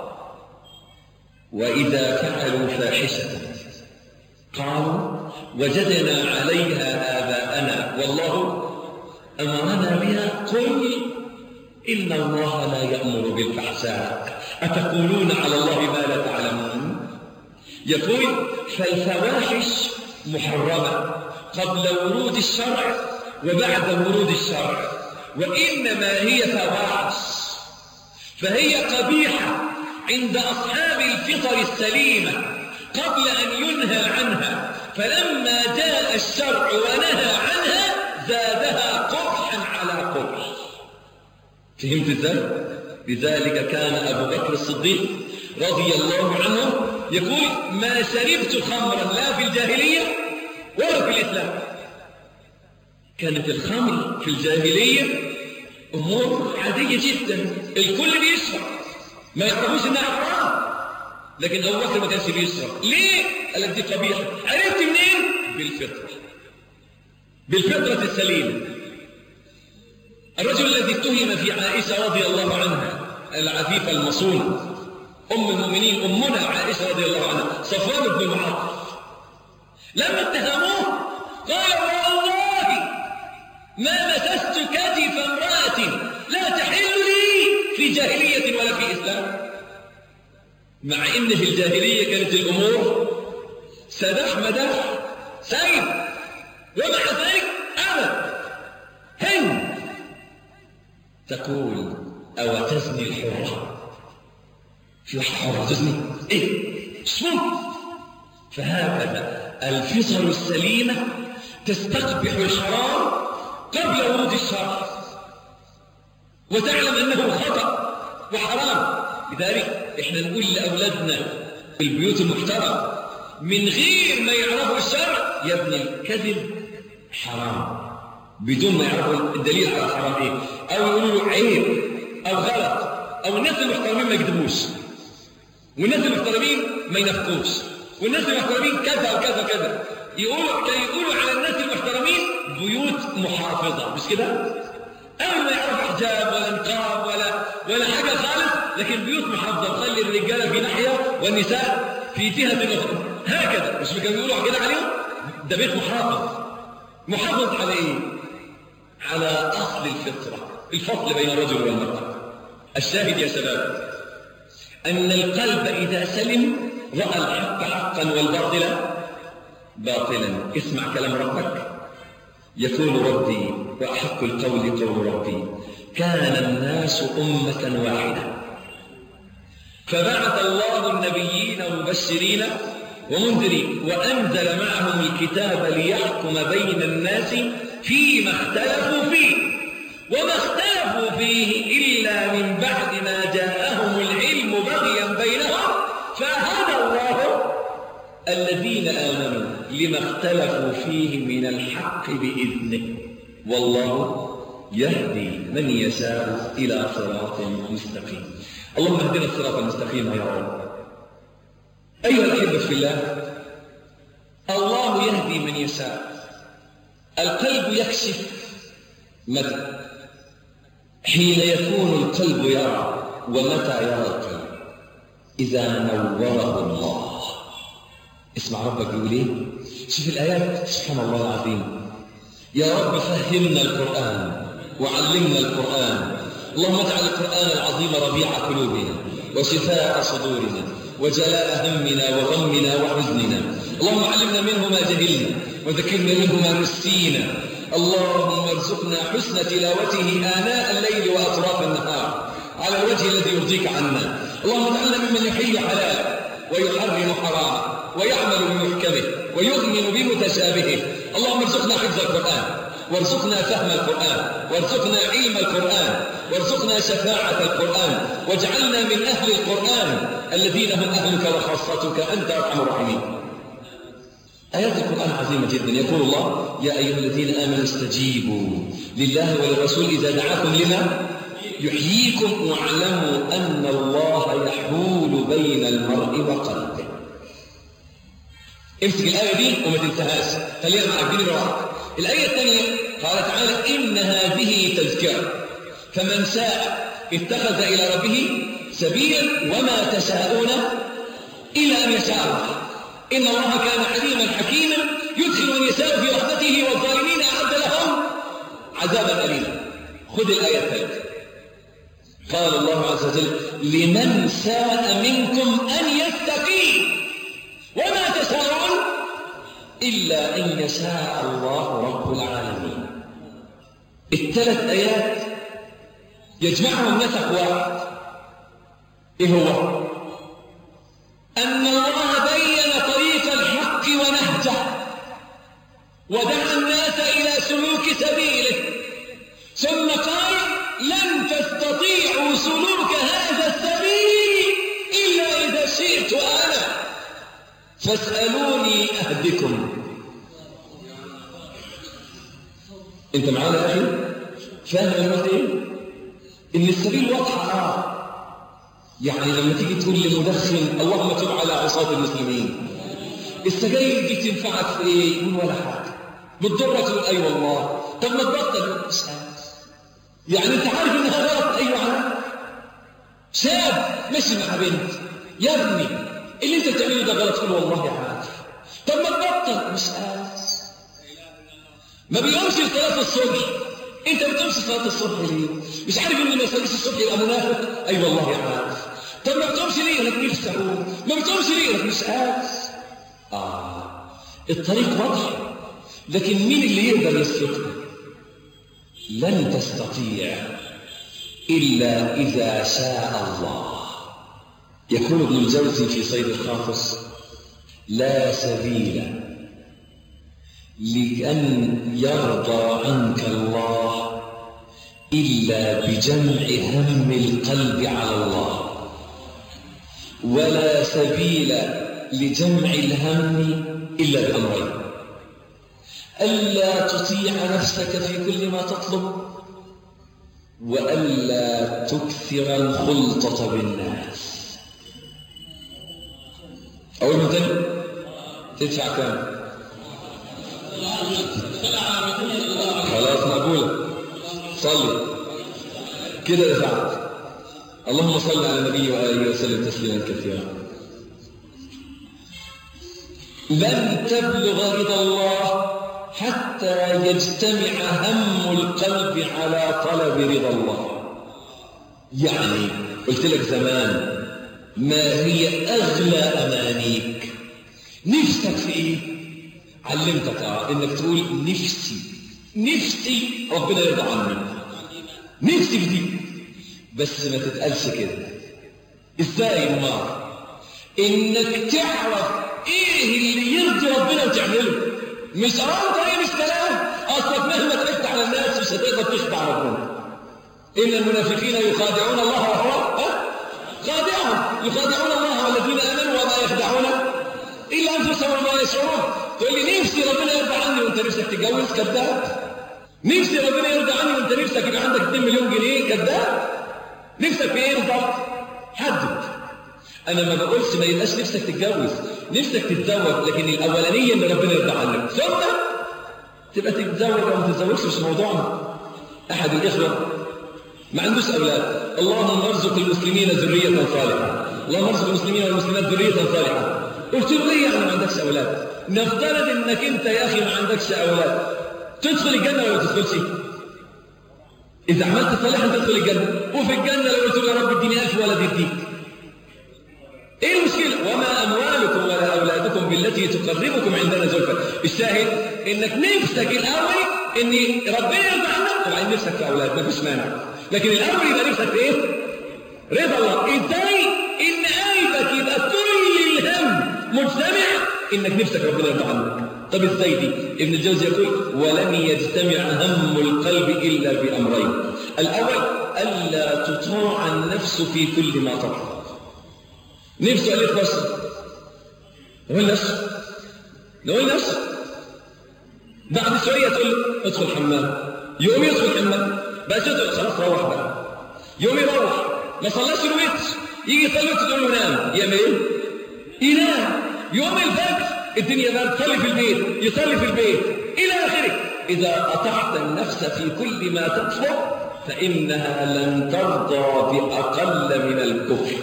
وإذا فعلوا فاحشة قالوا وجدنا عليها آباءنا والله أمرنا بها قل إن الله لا يأمر بالفحشاء أتقولون على الله ما لا تعلمون. يقول فالفواحش محرمة قبل ورود الشرع وبعد ورود الشرع، وإنما هي فواحش، فهي قبيحة عند أصحاب الفطر السليمة قبل أن ينهى عنها، فلما جاء الشرع ونهى عنها زادها قبحا على قبح. فهمت ازاي؟ لذلك كان أبو بكر الصديق رضي الله عنه يقول ما شربت خمرا لا في الجاهلية ولا في الإسلام. كانت الخمر في الجاهلية أمور عادية جدا، الكل بيشرب، ما يعرفوش إنها حرام، لكن أبو بكر ما كانش بيشرب. ليه؟ قال لك دي قبيحة. عرفت منين؟ بالفطرة، بالفطرة السليمة. الرجل الذي اتهم في عائشة رضي الله عنها العفيفة المصونة أم المؤمنين أمنا عائشة رضي الله عنها صفوان بن معطل، لما اتهموه قال والله ما مسست كتف امرأة لا تحل لي في جاهلية ولا في إسلام. مع إن في الجاهلية كانت الأمور سداح مداح سيد، ومع ذلك أبد هند تقول أو تزني الحرة. في واحد حرة تزني؟ إيه؟ شو؟ فهكذا الفطر السليمة تستقبح الحرام قبل ورود الشرع وتعلم أنه خطأ وحرام. لذلك إحنا نقول لأولادنا في البيوت المحترمة من غير ما يعرفوا الشرع يا ابن الكذب حرام، بدون ما يعرفوا الدليل على الحرام إيه، أو يقولوا له عيب أو غلط، أو الناس المحترمين ما يكذبوش، والناس المحترمين ما ينافقوش، والناس المحترمين كذا وكذا وكذا. يقولوا كانوا يقولوا على الناس المحترمين بيوت محافظة، مش كده؟ أول ما يعرف حجاب ولا نقاب ولا ولا حاجة خالص، لكن بيوت محافظة تخلي الرجالة في ناحية والنساء في جهة أخرى، هكذا. مش كانوا يقولوا كده عليهم؟ ده بيت محافظ. محافظ على إيه؟ على أصل الفطرة، الفصل بين الرجل والمرأة. الشاهد يا شباب أن القلب إذا سلم رأى الحق حقا والباطل باطلا. اسمع كلام ربك، يقول ربي وأحق القول قول ربي كان الناس أمة واحدة فبعث الله النبيين مبشرين ومنذرين وأنزل معهم الكتاب ليحكم بين الناس فيما اختلفوا فيه وما اختلفوا فيه إلا من بعد ما جاءهم العلم بغيا بينهم فهدى الله الذين آمنوا لما اختلفوا فيه من الحق بإذنه والله يهدي من يشاء إلى صراط مستقيم. اللهم اهدنا الصراط المستقيم يا رب. أيها الأحبة في الله، الله يهدي من يشاء. القلب يكشف متى؟ حين يكون القلب يرى. ومتى يرى القلب؟ إذا نوره الله. اسمع ربك يقول ايه؟ شوف الآيات، سبحان الله العظيم. يا رب فهمنا القرآن وعلمنا القرآن. اللهم اجعل القرآن العظيم ربيع قلوبنا وشفاء صدورنا وجلاء همنا وغمنا وحزننا. اللهم علمنا منه ما جهلنا وذكرنا منه ما نسينا. اللهم ارزقنا حسن تلاوته آناء الليل وأطراف النهار على الوجه الذي يرضيك عنا. اللهم اجعلنا ممن يحل حلال ويحرم حرام ويعمل بمحكمه ويؤمن بمتشابهه. اللهم ارزقنا حفظ القرآن وارزقنا فهم القرآن وارزقنا علم القرآن وارزقنا شفاعة القرآن واجعلنا من أهل القرآن الذين هم أهلك وخاصتك أنت أرحم الراحمين. آيات القرآن عظيمة جدا. يقول الله: يا أيها الذين آمنوا استجيبوا لله وللرسول إذا دعاكم لما يحييكم واعلموا أن الله يحول بين المرء وقلبه. امسك الآية دي وما تنساهاش، خلينا مع الدين الواحد. الآية الثانية قال تعالى: إن هذه تذكرة فمن شاء اتخذ إلى ربه سبيلا وما تشاءون إلا أن يشاء الله إن الله كان عليما حكيما يدخل من يشاء في رحمته والظالمين أعد لهم عذابا أليما. خذ الآية الثالثة. قال الله عز وجل: لمن شاء منكم أن يستقيم وما تشاءون إلا أن يشاء الله رب العالمين. الثلاث آيات يجمعهم نسق واحد. إيه هو؟ أن الله بين طريق الحق ونهجه ودعا الناس إلى سلوك سبيله، ثم قال: لن تستطيعوا سلوك هذا السبيل إلا إذا شئت أنا فاسألوني أهدكم. أنت معانا يا أخي؟ فاهم المعنى إيه؟ إن السبيل واضحة. آه يعني لما تيجي تقول للمدخن اللهم تب على عصاة المسلمين، السجاير دي تنفعك في إيه؟ يقول ولا حاجة. بتضرك تقول أي أيوة والله. طب ما تبطل. يعني أنت عارف إنها غلط. أيوة عارف. شاب ماشي مع بنت، يا ابني اللي أنت بتعمله ده غلط. تقول والله عارف. طب ما تبطل. مش عارف. ما بيقومش لصلاة الصبح. انت ما بتقومش صلاه الصبح ليه؟ مش عارف ان ما يصليش الصبح يبقى منافق؟ اي والله عارف. طب ما بتقومش ليه؟ لك نفسي اقوم. ما بتقومش ليه؟ لك مش عارف. اه الطريق واضح، لكن مين اللي يقدر يسلكه؟ لن تستطيع الا اذا شاء الله. يقول ابن الجوزي في صيد الخاطر: لا سبيل لأن يرضى عنك الله إلا بجمع هم القلب على الله، ولا سبيل لجمع الهم إلا بأمرين: ألا تطيع نفسك في كل ما تطلب، وألا تكثر الخلطة بالناس. أول ما تاني تدفع كام؟ خلاص مقبولة. صلي كده دفعت. اللهم صل على النبي وآله وسلم تسليما كثيرا. لن تبلغ رضا الله حتى يجتمع هم القلب على طلب رضا الله. يعني قلت لك زمان: ما هي أغلى أمانيك؟ نفسك في إيه؟ علمتك آه إنك تقول نفسي نفسي ربنا يرضى عني، نفسي في دي، بس ما تتقالش كده. إزاي النار؟ إنك تعرف إيه اللي يرضي ربنا وتعمله. مش أرامك إيه؟ مش كلام. أصلك مهما تفتح على الناس مش هتقدر تخدع ربنا. إن المنافقين يخادعون الله وهو خادعهم، يخادعون الله والذين آمنوا وما يخدعون إلا أنفسهم وما يشعرون. تقول لي نفسي ربنا يرضى عني وانت نفسك تتجوز؟ كذاب. نفسي ربنا يرضى عني وانت نفسك يبقى عندك اتنين مليون جنيه؟ كذاب. نفسك في ايه بالظبط؟ حدد. انا ما بقولش ما يبقاش نفسك تتجوز، نفسك تتزوج، لكن الاولانيه ان ربنا يرضى عنك، ثم تبقى تتزوج او ما تتزوجش مش موضوعنا. احد الاخوه ما عندوش أولاد. اللهم ارزق المسلمين ذرية صالحة، اللهم ارزق المسلمين والمسلمات ذرية صالحة. قلت له ليه يعني ما عندكش أولاد؟ نفترض إنك أنت يا أخي ما عندكش أولاد، تدخل الجنة ولا ما تدخلش؟ إذا عملت صالحا تدخل الجنة، وفي الجنة لو قلت له يا رب اديني ألف ولد يديك. إيه المشكلة؟ وما أموالكم ولا أولادكم بالتي تقربكم عندنا زلفى. الشاهد إنك نفسك الأول إن ربنا يرضى عنك، وبعدين نفسك في أولاد، ما فيش مانع. لكن الأول يبقى نفسك في إيه؟ رضا الله. إزاي؟ إن قلبك يبقى كل الهم مجتمع إنك نفسك ربنا يرضى عنك. طب إزاي دي؟ ابن الجوزي يقول ولن يجتمع هم القلب إلا بأمرين. الأول ألا تطاع النفس في كل ما تطلب. نفسه قال لك نفسه نقول نفسه نقول نفسه بعد شوية تقول له ادخل حمام، يوم يدخل حمام بقى تدخل خلاص روح بقى، يوم يروح ما صلاش الوتر يجي يصلي الوتر تقول له نام، يعمل ايه؟ ينام. يوم الفجر الدنيا برد صلي في البيت، يصلي في البيت إلى آخره. إذا أطعت النفس في كل ما تطلب فإنها لن ترضى بأقل من الكفر.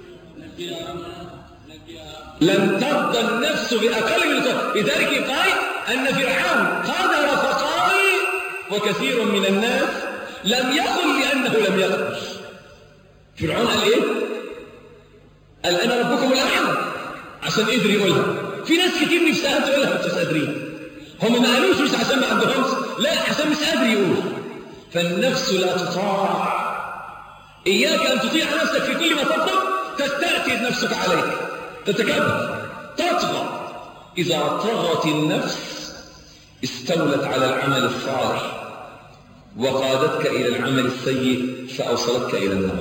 لن ترضى النفس بأقل من الكفر. لذلك يقال أن فرعون قدر فقال وكثير من الناس لم يقل لأنه لم يقدر. فرعون قال إيه؟ قال أنا ربكم الأعلى عشان قدر يقولها. في ناس كتير نفسها تقولها مش قادرين. هم ما قالوش مش عشان ما عندهمش، لا عشان مش قادر يقول. فالنفس لا تطاع. إياك أن تطيع نفسك في كل ما تطلب، تستأتي نفسك عليك، تتكبر، تطغى. إذا طغت النفس استولت على العمل الصالح وقادتك إلى العمل السيء فأوصلتك إلى النار.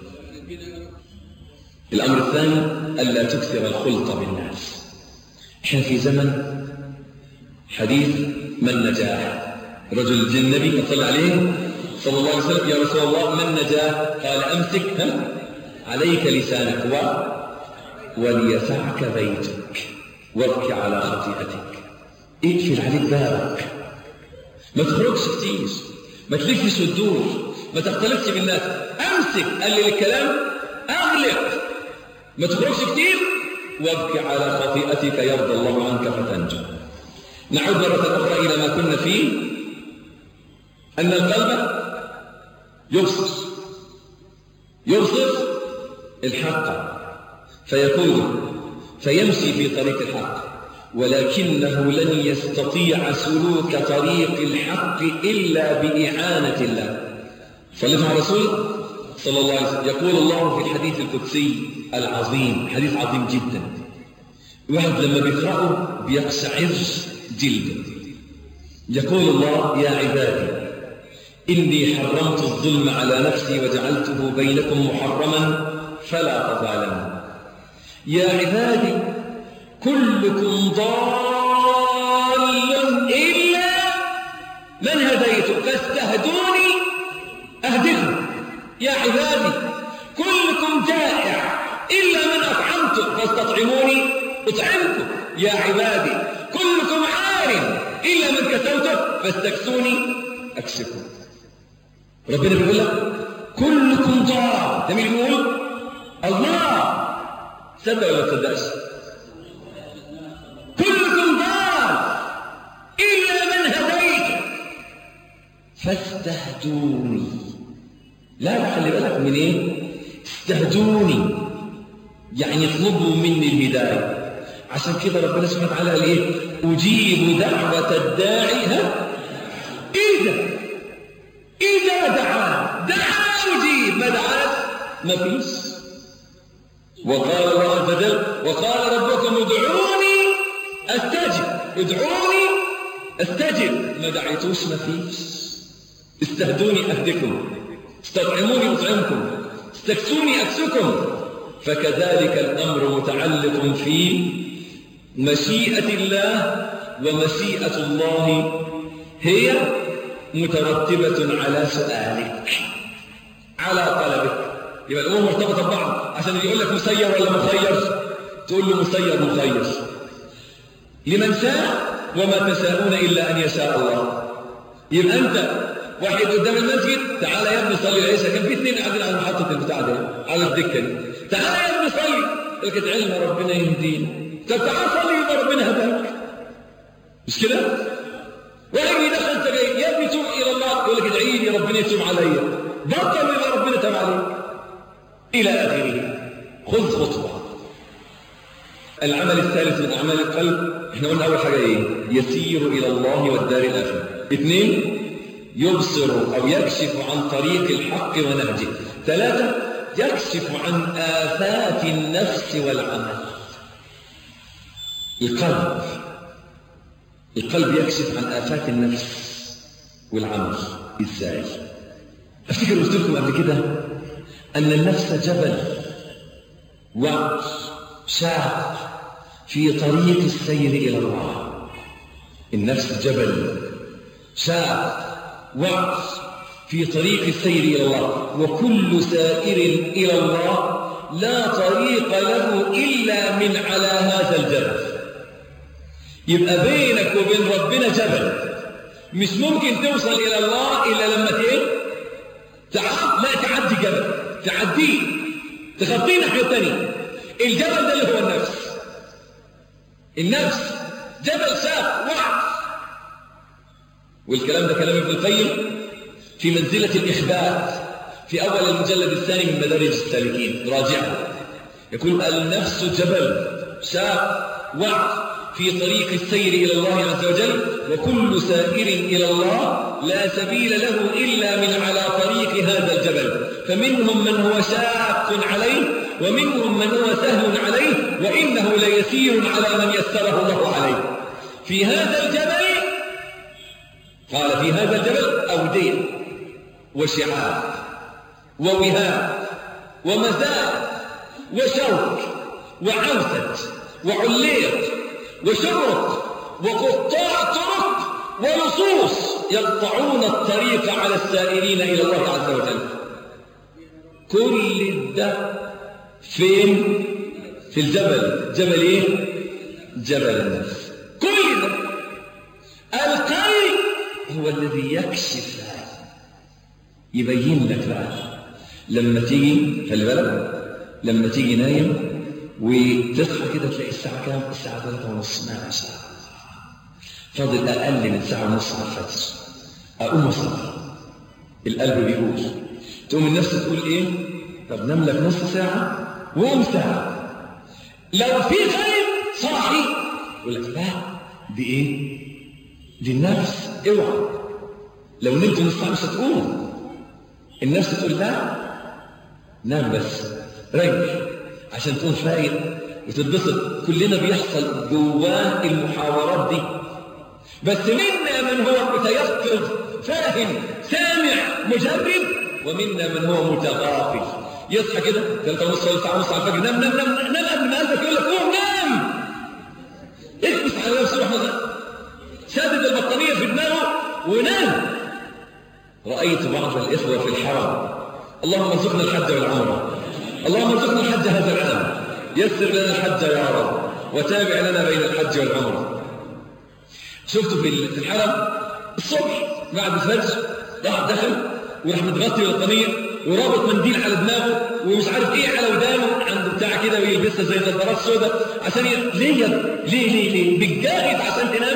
الأمر الثاني ألا تكثر الخلط بالناس. إحنا في زمن حديث من النجاح. رجل جه النبي صلى عليه صلى الله عليه وسلم يا رسول الله من النجاح؟ قال أمسك عليك لسانك و وليسعك بيتك وابكي على خطيئتك. اقفل عليك بابك، ما تخرجش كتير، ما تلفش وتدور، ما تختلطش بالناس. امسك قلل الكلام، اغلق، ما تخرجش كتير، وابكي على خطيئتك يرضى الله عنك فتنجو. نعود مرة أخرى إلى ما كنا فيه، أن القلب يبصر يبصر الحق فيكون فيمشي في طريق الحق، ولكنه لن يستطيع سلوك طريق الحق إلا بإعانة الله. صلى على رسول صلى الله عليه وسلم يقول الله في الحديث القدسي العظيم، حديث عظيم جدا، واحد لما بيقرأه بيقشعر جلده. يقول الله يا عبادي إني حرمت الظلم على نفسي وجعلته بينكم محرما فلا تظالموا. يا عبادي كلكم ضال إلا من هديته فاستهدوني أهدكم. يا عبادي كلكم جائع إلا من أطعمته فاستطعموني أطعمكم. يا عبادي كلكم عار إلا من كسوته فاستكسوني أكسكم. ربنا بيقول لك كلكم ضال. ده مين بيقول؟ الله. صدق ولا تصدقش؟ كلكم ضال إلا من هديته فاستهدوني. لا خلي بالك من إيه؟ استهدوني يعني اطلبوا مني الهداية. عشان كده ربنا سبحانه وتعالى قال إيه؟ أجيب دعوة الداعي ها إذا إذا دعا دعا أجيب، ما دعاش ما فيش. وقال الله عز وجل وقال ربكم ادعوني استجب، ادعوني استجب، ما دعيتوش ما فيش. استهدوني أهدكم، استطعموني أطعمكم، استكسوني أكسكم. فكذلك الأمر متعلق في مشيئة الله، ومشيئة الله هي مترتبة على سؤالك، على طلبك. يبقى الأمور مرتبطة ببعض. عشان يقول لك مسير ولا مخير تقول له مسير مخير. لمن شاء وما تشاءون إلا أن يشاء الله. يبقى أنت واحد قدام المسجد، تعالى يا ابني صلي العشاء، كان في اثنين قاعدين على محطة البتاع ده على الدكة دي، تعالى يا ابني صلي، قلت علم ربنا يهدينا، طب تعالى صلي يبقى ربنا هداك، مش كده؟ واحد يدخل سجاير، يا ابني توب الى الله، يقول لك ادعي لي ربنا يتوب عليا، بطل يبقى ربنا تاب عليك الى اخره. خذ خطوه. العمل الثالث من اعمال القلب، احنا قلنا اول حاجه ايه؟ يسير الى الله والدار الاخره. اثنين، يبصر او يكشف عن طريق الحق ونهجه. ثلاثه، يكشف عن آفات النفس والعمل. القلب القلب يكشف عن آفات النفس والعمل. ازاي؟ افتكر قلت لكم قبل كده ان النفس جبل وشاق في طريق السير الى الله. النفس جبل شاق في طريق السير الى الله، وكل سائر الى الله لا طريق له الا من على هذا الجبل. يبقى بينك وبين ربنا جبل، مش ممكن توصل إلى الله إلا لما ايه؟ تعب لا تعدي جبل، تعديه تخطيه ناحية ثانية. الجبل ده اللي هو النفس. النفس جبل شاق وعد، والكلام ده كلام ابن القيم في منزلة الإخبات في أول المجلد الثاني من مدارج السالكين، راجعه. يقول النفس جبل شاق وعد في طريق السير إلى الله عز وجل، وكل سائر إلى الله لا سبيل له إلا من على طريق هذا الجبل، فمنهم من هو شاق عليه ومنهم من هو سهل عليه، وإنه ليسير على من يسره الله عليه. في هذا الجبل، قال في هذا الجبل أودية وشعاب ووهاب ومزاد وشوك وعوسة وعليق وشرط وقطاع طرق ولصوص يقطعون الطريق على السائرين إلى الله عز وجل. كل ده فين؟ في الجبل. جبل ايه؟ جبل النفس. كل ده القلب هو الذي يكشف، يبين لك بقى لما تيجي، خلي بالك، لما تيجي نايم وتصحى كده تلاقي الساعة كام؟ الساعة ثلاثة ونص، ما شاء الله، فاضل أقل من ساعة ونص على الفجر، أقوم أصلي. القلب بيقول، تقوم النفس تقول إيه؟ طب نام لك نص ساعة وقوم ساعة. لو في قلب صاحي يقول لك لا، دي إيه؟ دي النفس، اوعى، لو نمت نص ساعة مش هتقوم. النفس تقول لا، نام بس، ريح عشان تكون فايق وتتبسط. كلنا بيحصل جواه المحاورات دي، بس منا من هو متيقظ فاهم سامع مجرب، ومنا من هو متغافل يصحى كده ثلاثة ونص ولا ساعة ونص على الفجر، نام نام نام نام قبل ما قلبك يقول لك قوم نام، اكبس على نفسه واحنا شادد البطانية في دماغه ونام. رأيت بعض الإخوة في الحرم، اللهم ارزقنا الحج والعمرة، اللهم ارزقنا الحج هذا العام، يسر لنا الحج يا رب، وتابع لنا بين الحج والعمرة. شفته في الحرم الصبح بعد الفجر، راح دخل وراح متغطي بالبطانية ورابط منديل على دماغه ومش عارف ايه على ودانه، عنده بتاع كده ويلبسها زي النظارات السوداء عشان ي... ليه ليه ليه ليه بتجاهد عشان تنام؟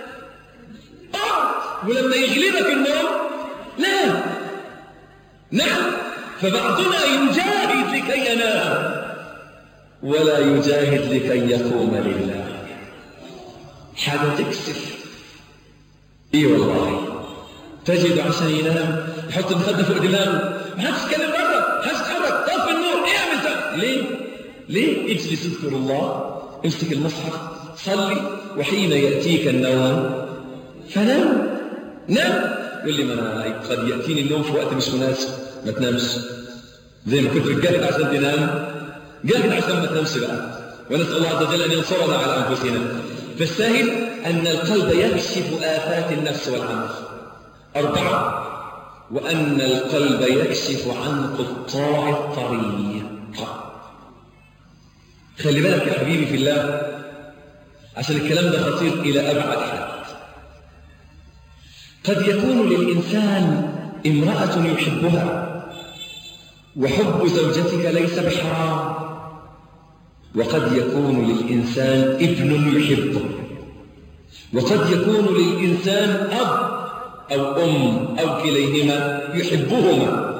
اه ولما يغلبك النوم لا نعم. فبعضنا يجاهد لكي ينام ولا يجاهد لكي يقوم لله. حاجة تكسف. ايه والله، تجد عشان ينام يحط المخدة فوق دماغه، ما حدش يتكلم بره، ما حدش يتحرك، طفي النور، اعمل ده. ليه؟ ليه؟ اجلس اذكر الله، امسك المصحف، صلي، وحين يأتيك النوم فنام. نام. يقول لي ما انا قد يأتيني النوم في وقت مش مناسب، ما تنامش. زي ما كنت بتجاهد عشان تنام، جاهد عشان ما تنامش بقى. ونسأل الله عز وجل أن ينصرنا على أنفسنا. فالساهل أن القلب يكشف آفات النفس والعمل. أربعة، وأن القلب يكشف عن قطاع الطريق. خلي بالك يا حبيبي في الله، عشان الكلام ده خطير إلى أبعد حد. قد يكون للإنسان امرأة يحبها، وحب زوجتك ليس بحرام. وقد يكون للإنسان ابن يحبه، وقد يكون للإنسان أب أو أم أو كليهما يحبهما،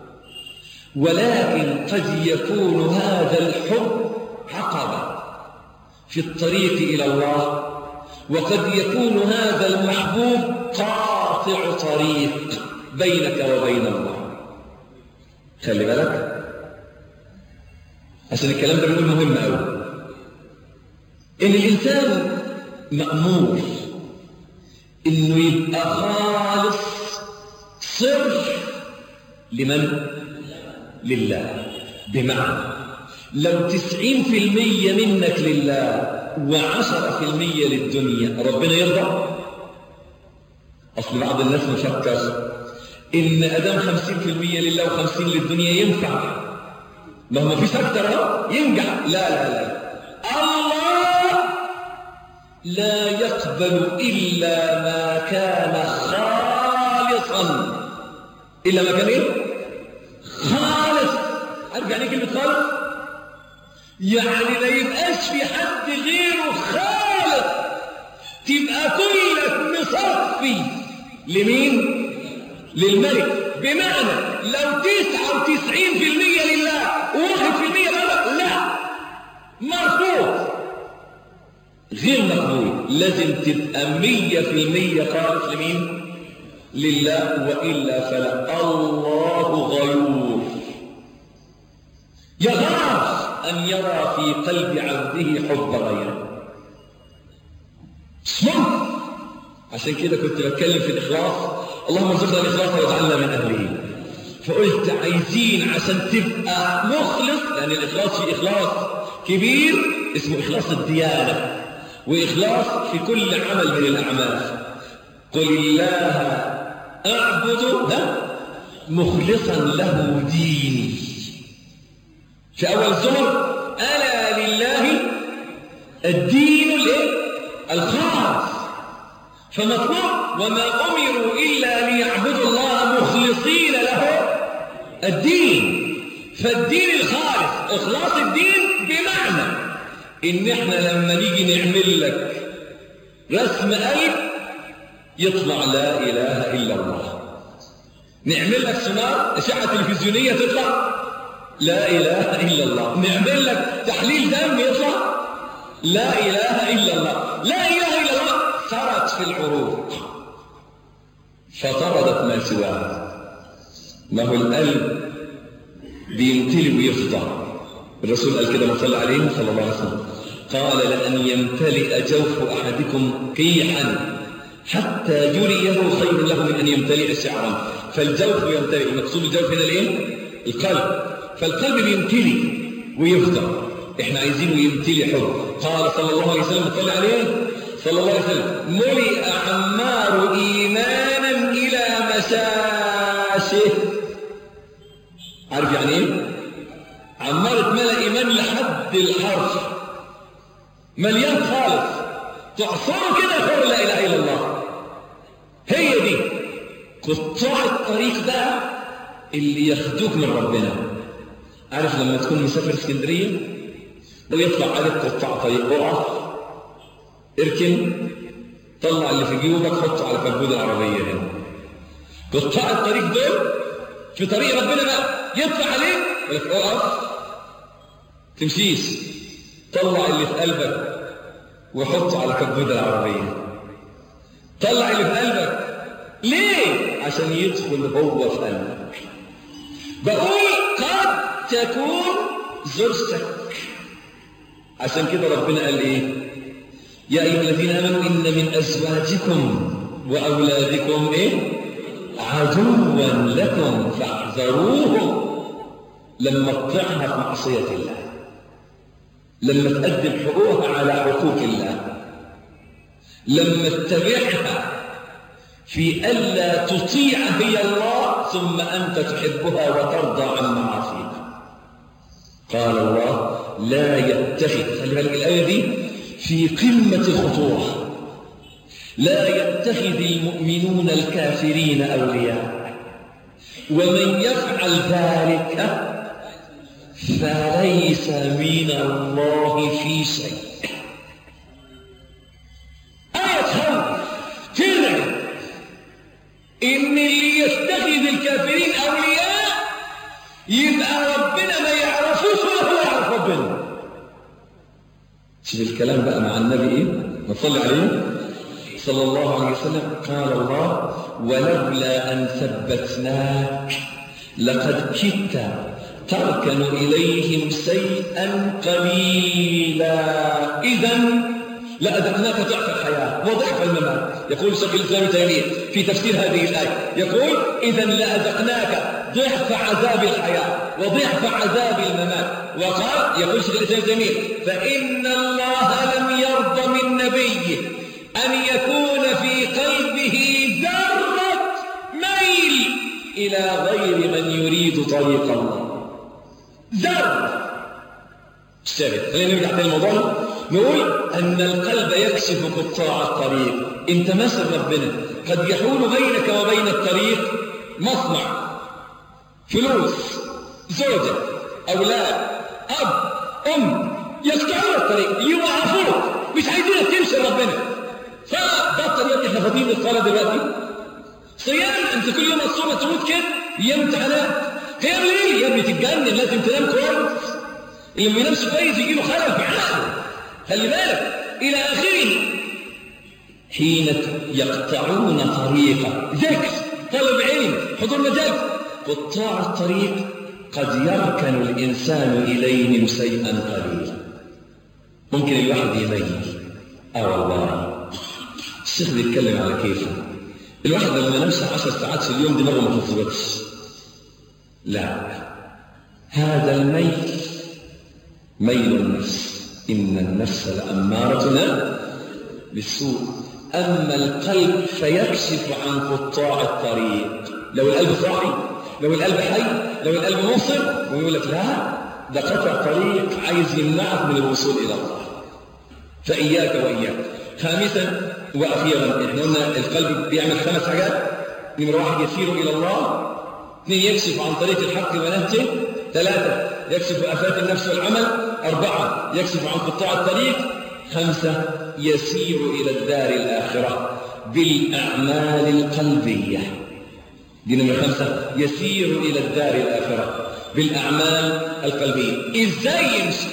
ولكن قد يكون هذا الحب عقبة في الطريق إلى الله، وقد يكون هذا المحبوب قاطع طريق بينك وبين الله. خلي بالك عشان الكلام ده بنقول مهم قوي، إن الإنسان مأمور إنه يبقى خالص صرف لمن؟ لله. بمعنى لو تسعين في المية منك لله وعشرة في المية للدنيا ربنا يرضى؟ أصل بعض الناس مفكر إن أدام خمسين في المية لله وخمسين للدنيا ينفع، ما هو ما فيش أكتر أهو ينجح. لا لا لا، الله لا يقبل إلا ما كان خالصا. إلا ما كان إيه؟ خالص. عارف يعني كلمة خالص؟ يعني لا يبقاش في حد غيره خالص، تبقى كلك مصفي لمين؟ للملك. بمعنى لو تسعة وتسعين في المية لله وواحد في المية غلط، لا، مرفوض، غير مقبول. لازم تبقى مية في المية خالص لمين؟ لله، وإلا فلا. الله غيور يخاف أن يرى في قلب عبده حب غيره. اسمع، عشان كده كنت بتكلم في الإخلاص، اللهم ارزقنا الإخلاص واجعلنا من أهله. فقلت عايزين عشان تبقى مخلص، لأن الإخلاص في إخلاص كبير اسمه إخلاص الديانة، وإخلاص في كل عمل من الأعمال. قل الله أعبد مخلصا له ديني. في أول الزمر ألا لله الدين الخالص. فمطلوب وما أمروا إلا ليعبدوا الله مخلصين له الدين. فالدين الخالص، إخلاص الدين، بمعنى إن إحنا لما نيجي نعمل لك رسم قلب يطلع لا إله إلا الله، نعمل لك سونار أشعة تلفزيونية تطلع لا إله إلا الله، نعمل لك تحليل دم يطلع لا إله إلا الله. لا إله إلا الله سرت في العروق فطردت ما سواها. ما هو القلب بيمتلئ ويفضى. الرسول قال كده، ما صلى عليه صلى الله عليه وسلم، قال لأن يمتلئ جوف أحدكم قيحا حتى يريه خير له من أن يمتلئ شعرا. فالجوف يمتلئ، المقصود الجوف هنا الايه؟ القلب. فالقلب بيمتلئ ويفضى، احنا عايزينه يمتلئ حب. قال صلى الله عليه وسلم، صلى عليه صلى الله عليه وسلم، ملئ عمار إيمانا إلى مشاشه. عارف يعني ايه؟ عمار اتملأ إيمان لحد الحرف، مليان خالص، تعصره كده خير لا إله إلا الله. هي دي قطاع الطريق ده اللي ياخدوك من ربنا. عارف لما تكون مسافر اسكندرية ويطلع عليك قطاع طريق، اقف اركن، طلع اللي في جيوبك حطه على كبود العربية هنا. قطاع الطريق دول في طريق ربنا بقى يطلع عليك ولك اقف تمشيش، طلع اللي في قلبك وحطه على كبود العربية. طلع اللي في قلبك ليه؟ عشان يدخل هو في قلبك. بقول قد تكون زرتك. عشان كده ربنا قال ايه؟ يا ايها الذين امنوا ان من ازواجكم واولادكم ايه؟ عدوا لكم فاحذروهم. لما تطيعها في معصيه الله، لما تقدم حقوقها على حقوق الله، لما تتبعها في ألا تطيع هي الله ثم أنت تحبها وترضى عن معاصيها. قال الله لا يتخذ، خلي بالك الآية دي في قمة الخطورة، لا يتخذ المؤمنون الكافرين أولياء. ومن يفعل ذلك فليس من الله في شيء. آية خوف ترعب إن اللي يتخذ الكافرين أولياء يبقى ربنا ما يعرفوش ولا هو يعرف ربنا. شوف الكلام بقى مع النبي إيه؟ نصلي عليه صلى الله عليه وسلم. قال الله: ولولا أن ثبتناك لقد كدت تركن إليهم شيئا قليلا إذن لأذقناك ضعف الحياة وضعف الممات. يقول شيخ الإسلام ابن تيمية في تفسير هذه الآية، يقول: إذن لأذقناك ضعف عذاب الحياة وضعف عذاب الممات. وقال يقول شيخ الإسلام ابن تيمية: فإن الله لم يرضى من نبيه أن يكون في قلبه ذرة ميل إلى غير من يريد طريق الله. ذرة. اشتغل. خلينا نرجع تاني الموضوع. نقول أن القلب يكشف قطاع الطريق. أنت ماشي ربنا، قد يحول بينك وبين الطريق مصنع، فلوس، زوجة، أولاد، أب، أم، يقطعون الطريق، يوقفوك، مش عايزينك تمشي ربنا. فبطل يا ابني، احنا فاضيين للصلاة دلوقتي. صيام، أنت كل يوم الصوم تموت كده، أيام امتحانات. قيام ليل، يا ابني تتجنن، لازم تنام كويس. اللي ما ينامش كويس يجي له خلل في عقله، خلي بالك، إلى آخره. حين يقطعون طريقا، ذكر، طلب علم، حضور مجال، قطاع الطريق قد يركن الإنسان إليهم شيئا قليلا. ممكن الواحد يميل. آه والله الشيخ بيتكلم على كيفه. الواحد لما ينامش عشر ساعات في اليوم دماغه ما تنضبطش. لا، هذا الميل ميل النفس، إن النفس لأمارة بالسوء. أما القلب فيكشف عن قطاع الطريق. لو القلب صاحي، لو القلب حي، لو القلب مبصر، ويقول لك لا، ده قطع طريق عايز يمنعك من الوصول إلى الله. فإياك وإياك. خامسا وأخيرا، احنا قلنا القلب بيعمل خمس حاجات. نمرة واحد يسير إلى الله، اثنين يكشف عن طريق الحق ونهجه، ثلاثة يكشف آفات النفس والعمل، أربعة يكشف عن قطاع الطريق، خمسة يسير إلى الدار الآخرة بالأعمال القلبية. دي نمرة خمسة، يسير إلى الدار الآخرة بالأعمال القلبية. إزاي يمشي؟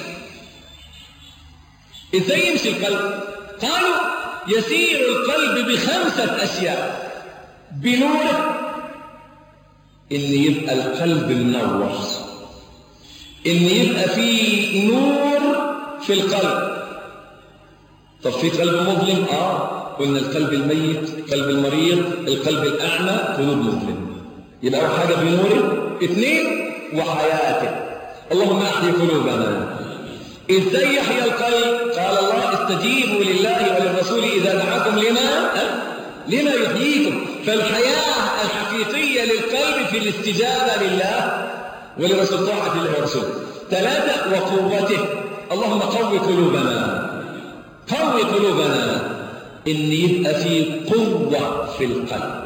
إزاي يمشي القلب؟ قالوا يسير القلب بخمسة أشياء. بنوره، إن يبقى القلب منور، إن يبقى فيه نور في القلب. طب في قلب مظلم؟ آه قلنا القلب الميت، قلب المريض، القلب الأعمى، قلوب مظلم. يبقى أول حاجة بنوره. اثنين وحياته. اللهم أحيي قلوبنا. إزاي يحيى القلب؟ قال الله: استجيبوا لله وللرسول إذا دعاكم لما لما يحييكم. فالحياة الحقيقية للقلب في الاستجابة لله ولرسول، طاعة الله ورسوله. ثلاثة وقوته. اللهم قوي قلوبنا، قوي قلوبنا، إن يبقى في قوة في القلب.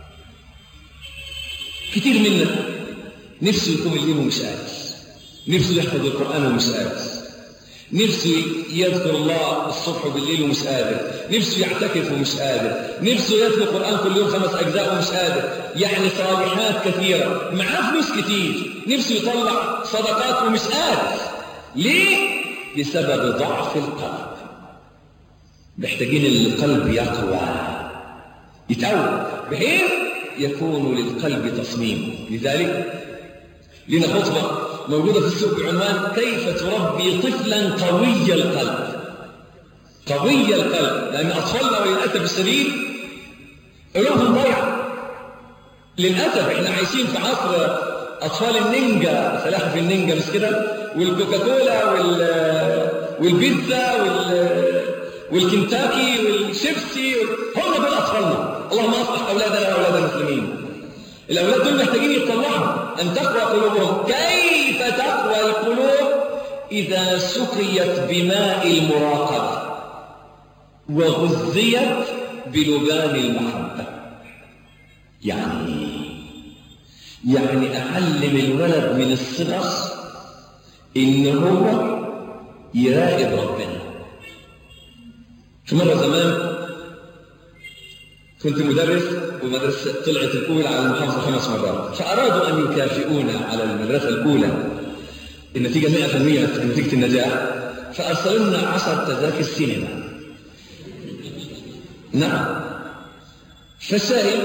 كتير منا نفسه يكون الليل ومش قادر، نفسه يحفظ القرآن ومش قادر، نفسه يذكر الله الصبح وبالليل ومش قادر، نفسه يعتكف ومش قادر، نفسه يذكر القرآن كل يوم خمس أجزاء ومش قادر. يعني صالحات كثيرة، معاه فلوس كتير، نفسه يطلع صدقات ومش قادر. ليه؟ بسبب ضعف القلب. محتاجين القلب يقوى، يتقوى، بحيث يكون للقلب تصميم. لذلك لنا خطبة موجودة في السوق بعنوان: كيف تربي طفلا قوي القلب. قوي القلب، لأن أطفالنا وللأسف الشديد قلوبهم ضيعة. للأسف احنا عايشين في عصر أطفال النينجا، سلاحف النينجا مش كده، والكوكاكولا وال... والبيتزا وال... والكنتاكي والشيبسي وال... هم دول أطفالنا. اللهم أصلح أولادنا وأولاد المسلمين. الأولاد دول محتاجين يتطلعوا أن تقوى قلوبهم. كيف تقوى القلوب؟ إذا سقيت بماء المراقبة وغذيت بلبان المحبة. يعني يعني أعلم الولد من الصغر إن هو يراقب ربنا. في مرة زمان كنت مدرس والمدرسة طلعت الأولى على المحافظة خمس مرات، فأرادوا أن يكافئونا على المدرسة الأولى النتيجة مئة في المئة نتيجة النجاح، فأرسلوا لنا عشر تذاكر سينما. نعم، فالشاهد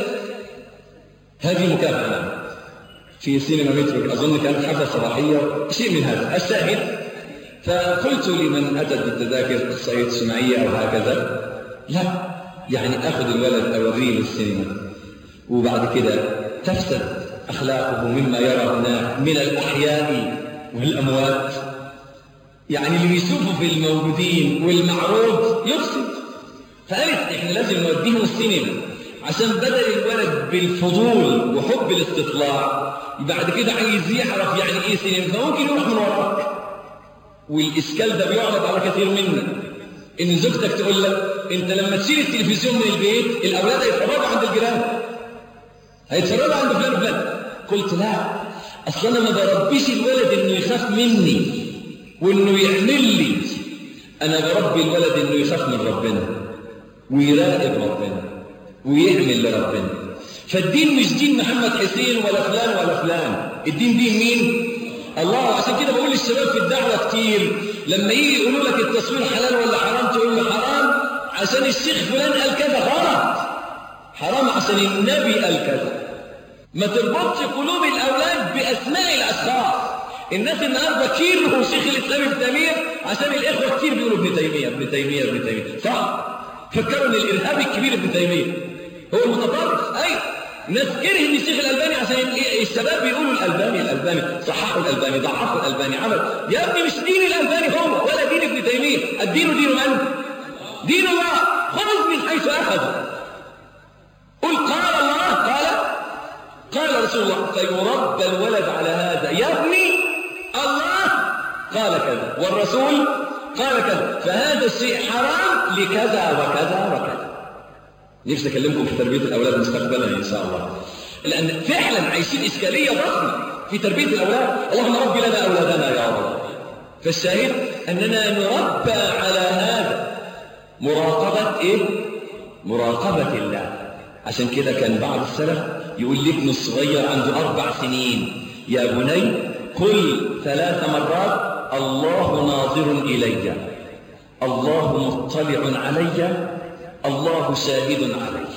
هذه مكافأة في سينما مترو، أظن كانت حفلة صباحية شيء من هذا. الشاهد فقلت لمن أتت بالتذاكر الصعيد السمعية أو هكذا، لا يعني أخذ الولد أوريه للسينما وبعد كده تفسد أخلاقه مما يرى هناك من الأحياء والأموات، يعني اللي بيشوفوا في الموجودين والمعروض يفسد. فقالت إحنا لازم نوديهم السينما عشان بدل الولد بالفضول وحب الاستطلاع بعد كده عايز يعرف يعني إيه سينما، فممكن يروح من وراك. والإشكال ده بيعرض على كثير منا، إن زوجتك تقول لك أنت لما تشيل التلفزيون من البيت الأولاد هيتفرجوا عند الجيران، هيتفرجوا عند فلان فلان. قلت لا، أصل أنا ما بربيش الولد إنه يخاف مني وإنه يعمل لي، أنا بربي الولد إنه يخاف من ربنا ويراقب ربنا ويعمل لربنا. فالدين مش دين محمد حسين ولا فلان ولا فلان، الدين دين مين؟ الله. عشان كده بقول للشباب في الدعوة كتير لما يجي يقولوا لك التصوير حلال ولا حرام تقول له حرام عشان الشيخ فلان قال كذا، غلط. حرام عشان النبي قال كذا. ما تربطش قلوب الأولاد بأسماء الأشخاص. الناس النهارده كيروا شيخ الإسلام ابن تيمية عشان الإخوة كتير بيقولوا ابن تيمية ابن تيمية ابن تيمية، صح؟ فكروا إن الإرهابي الكبير ابن تيمية هو المتطرف. أي ناس كره ان الشيخ الألباني عشان الشباب بيقولوا الألباني الألباني صححوا الألباني ضعفوا الألباني عمل. يا ابني مش دين الألباني هو ولا دين ابن تيمية، الدين دين من؟ دين الله. خذ من حيث أخذ. قل قال الله قال قال رسول الله، فيرد الولد على هذا. يا ابني الله قال كذا والرسول قال كذا، فهذا الشيء حرام لكذا وكذا وكذا. نفسي أكلمكم في تربية الأولاد مستقبلا إن شاء الله، لأن فعلا عايشين إشكالية ضخمة في تربية الأولاد. اللهم رب لنا أولادنا يا رب. فالشاهد أننا نربى على هذا، مراقبة إيه؟ مراقبة الله. عشان كده كان بعض السلف يقول لابنه الصغير عنده أربع سنين: يا بني قل ثلاث مرات الله ناظر إلي، الله مطلع علي، الله شاهد علي.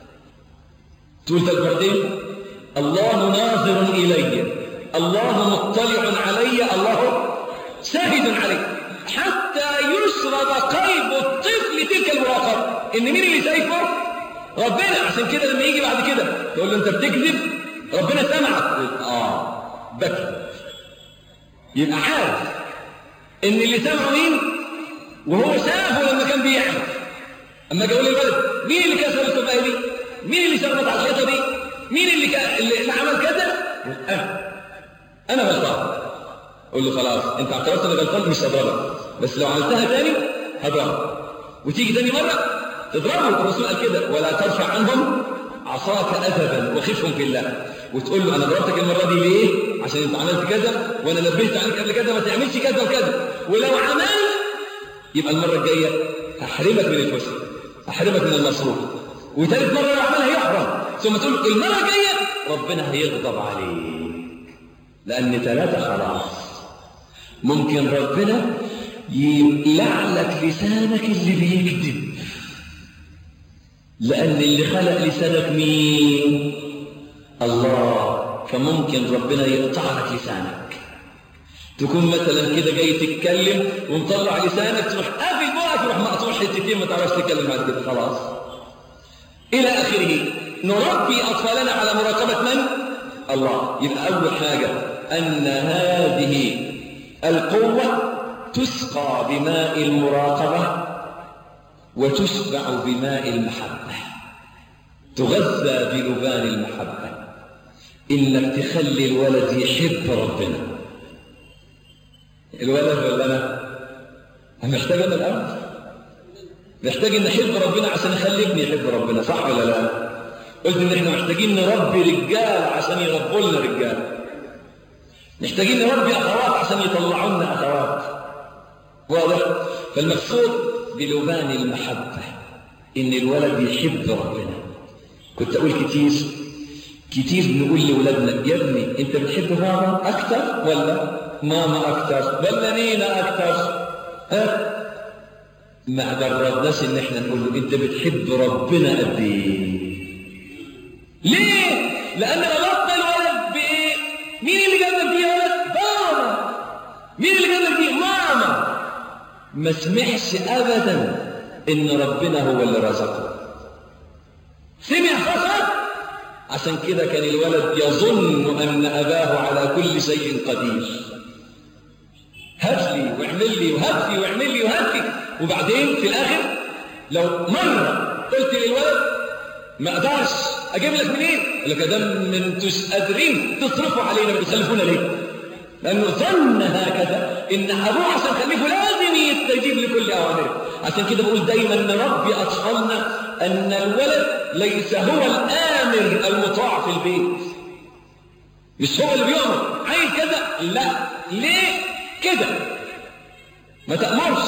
تقول تكبرتين: الله ناظر إلي، الله مطلع علي، الله شاهد علي، حتى يشرب قلب الطفل تلك المراقبة. إن مين اللي شايفه؟ ربنا. عشان كده لما يجي بعد كده تقول له أنت بتكذب، ربنا سمعك. آه بكي. يبقى عارف إن اللي سمعه مين وهو شافه لما كان بيعمل. أما جاءوا لي الولد: مين اللي كسر الكوباية دي؟ مين اللي شخبط على الحيطة دي؟ مين اللي, ك... اللي عمل كذا؟ أنا أنا غلطان. أقول له خلاص أنت اعترفت أنا غلطان، مش هضربك، بس لو عملتها تاني هضربك. وتيجي تاني مرة تضربه. الرسول قال كده: ولا ترفع عنهم عصاك أذبا وخفهم في الله. وتقول له: أنا ضربتك المرة دي ليه؟ عشان أنت عملت كذا، وأنا نبهت عليك قبل كذا ما تعملش كذا وكذا، ولو عملت يبقى المرة الجاية هحرمك من الفسق، هحرمك من المصروف. وثالث مرة لو عملها يحرم. ثم تقول له المرة الجاية ربنا هيغضب عليك، لأن ثلاثة خلاص ممكن ربنا يقلع لك لسانك اللي بيكذب، لأن اللي خلق لسانك مين؟ الله. فممكن ربنا يقطع لك لسانك. تكون مثلا كده جاي تتكلم ومطلع لسانك، تروح قافل بقى، تروح مقطوع حتتين ما تعرفش تتكلم بعد كده خلاص إلى آخره. نربي أطفالنا على مراقبة من؟ الله. يبقى أول حاجة أن هذه القوة تسقى بماء المراقبة وتشبع بماء المحبة، تغذى بلبان المحبة. إنك تخلي الولد يحب ربنا. الولد ولا أنا؟ أنا محتاج أنا الأول، محتاج أن أحب ربنا عشان أخلي ابني يحب ربنا، صح ولا لا؟ قلت إن إحنا محتاجين نربي رجال عشان يربوا لنا رجال، محتاجين نربي أخوات عشان يطلعوا لنا أخوات. واضح؟ فالمقصود بلبان المحبة إن الولد يحب ربنا. كنت أقول كتير كتير نقول لأولادنا يا ابني أنت بتحب بابا أكتر ولا ماما أكتر ولا نينا أكتر؟ ها؟ ما جربناش إن إحنا نقول له أنت بتحب ربنا قد إيه؟ ليه؟ لأن ربطنا الولد بإيه؟ مين اللي جابك دي يا ولد؟ بابا. مين اللي جابك دي؟ ماما. ما سمعش أبدا إن ربنا هو اللي رزقه. سمع فقط. عشان كده كان الولد يظن أن أباه على كل شيء قدير. هات لي واعمل لي وهات لي واعمل لي وهات لي، وبعدين في الآخر لو مرة قلت للولد ما أقدرش أجيب لك منين؟ قال لك ده من انتوش قادرين تصرفوا علينا بتخلفونا ليه؟ لأنه ظن هكذا إن أبوه عشان خلفه لازم يستجيب لكل أوامره. عشان كده بقول دايما نربي أطفالنا أن الولد ليس هو الآمر المطاع في البيت، مش هو اللي بيؤمر عايز كذا، لا. ليه كده؟ ما تأمرش،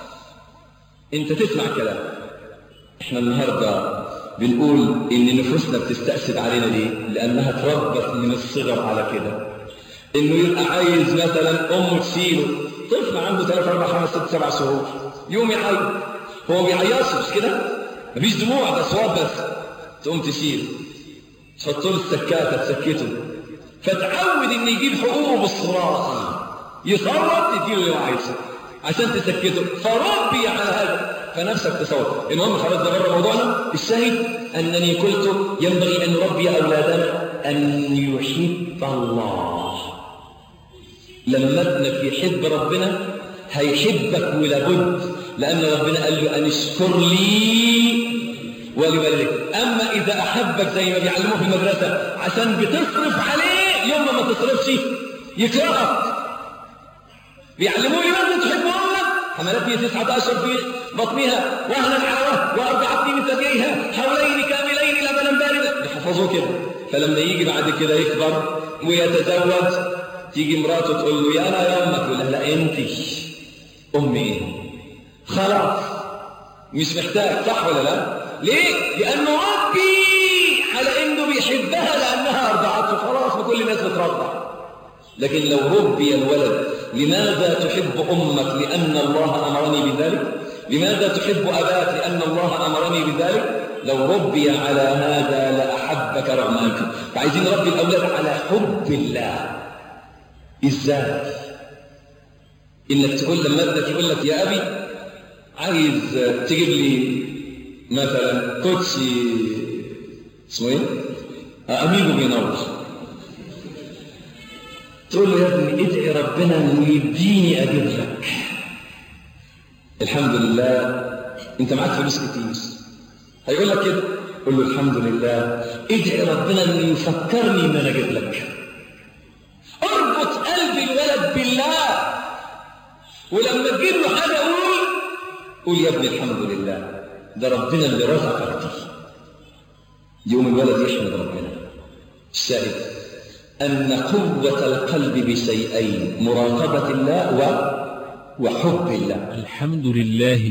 أنت تسمع كلام. إحنا النهاردة بنقول إن نفوسنا بتستأسد علينا ليه؟ لأنها تربت من الصغر على كده، إنه يبقى عايز مثلا أمه تشيله، طفل عنده ثلاث أربع خمس ست سبع شهور يوم يعيط، هو ما بيعيطش مش كده؟ مفيش دموع، ده صواب بس. تقوم تشيله، تحط له السكاتة تسكته، فتعود إن يجيب حقوقه بالصراخ، يصرف تديله اللي هو عايزه عشان تسكته، فربي على هذا. فنفسك تصور. المهم خلاص ده بره موضوعنا. الشاهد أنني قلت ينبغي أن نربي أولادنا أن يحب الله. لما ابنك يحب ربنا هيحبك ولابد، لأن ربنا قال له أن اشكر لي ولوالديك. أما إذا أحبك زي ما بيعلموه في المدرسة عشان بتصرف عليه، يوم ما تصرفش يكرهك. بيعلموه لماذا تحب أمك؟ حملتني تسعة عشر في بطنها وهنا على وهن وأرضعتني من ثدييها حولين كاملين لبنا باردا. بيحفظوه كده. فلما يجي بعد كده يكبر ويتزوج، تيجي مراته تقول له يا أنا يا أمك، يقول لها لا أنت أمي. خلاص مش محتاج، صح ولا لا؟ ليه؟ لأنه ربي على إنه بيحبها لأنها أرضعته، خلاص ما كل الناس بترضع. لكن لو ربي الولد لماذا تحب أمك؟ لأن الله أمرني بذلك. لماذا تحب أباك؟ لأن الله أمرني بذلك. لو ربي على هذا لأحبك رغم أنك. فعايزين نربي الأولاد على حب الله. إزاي؟ إنك تقول لما ابنك يقول لك يا أبي عايز تجيب لي مثلا كوتشي اسمه ايه؟ أميجو بينور، تقول له يا ابني ادعي ربنا انه يديني اجيب لك. الحمد لله انت معاك فلوس كتير، هيقول لك كده، قول له الحمد لله ادعي ربنا انه يفكرني ان انا اجيب لك. اربط قلب الولد بالله، ولما تجيب له حاجه قول قول يا ابني الحمد لله ده ربنا اللي رزقك دي. يوم الولد يحمد ربنا. الشاهد أن قوة القلب بشيئين: مراقبة الله وحب الله. الحمد لله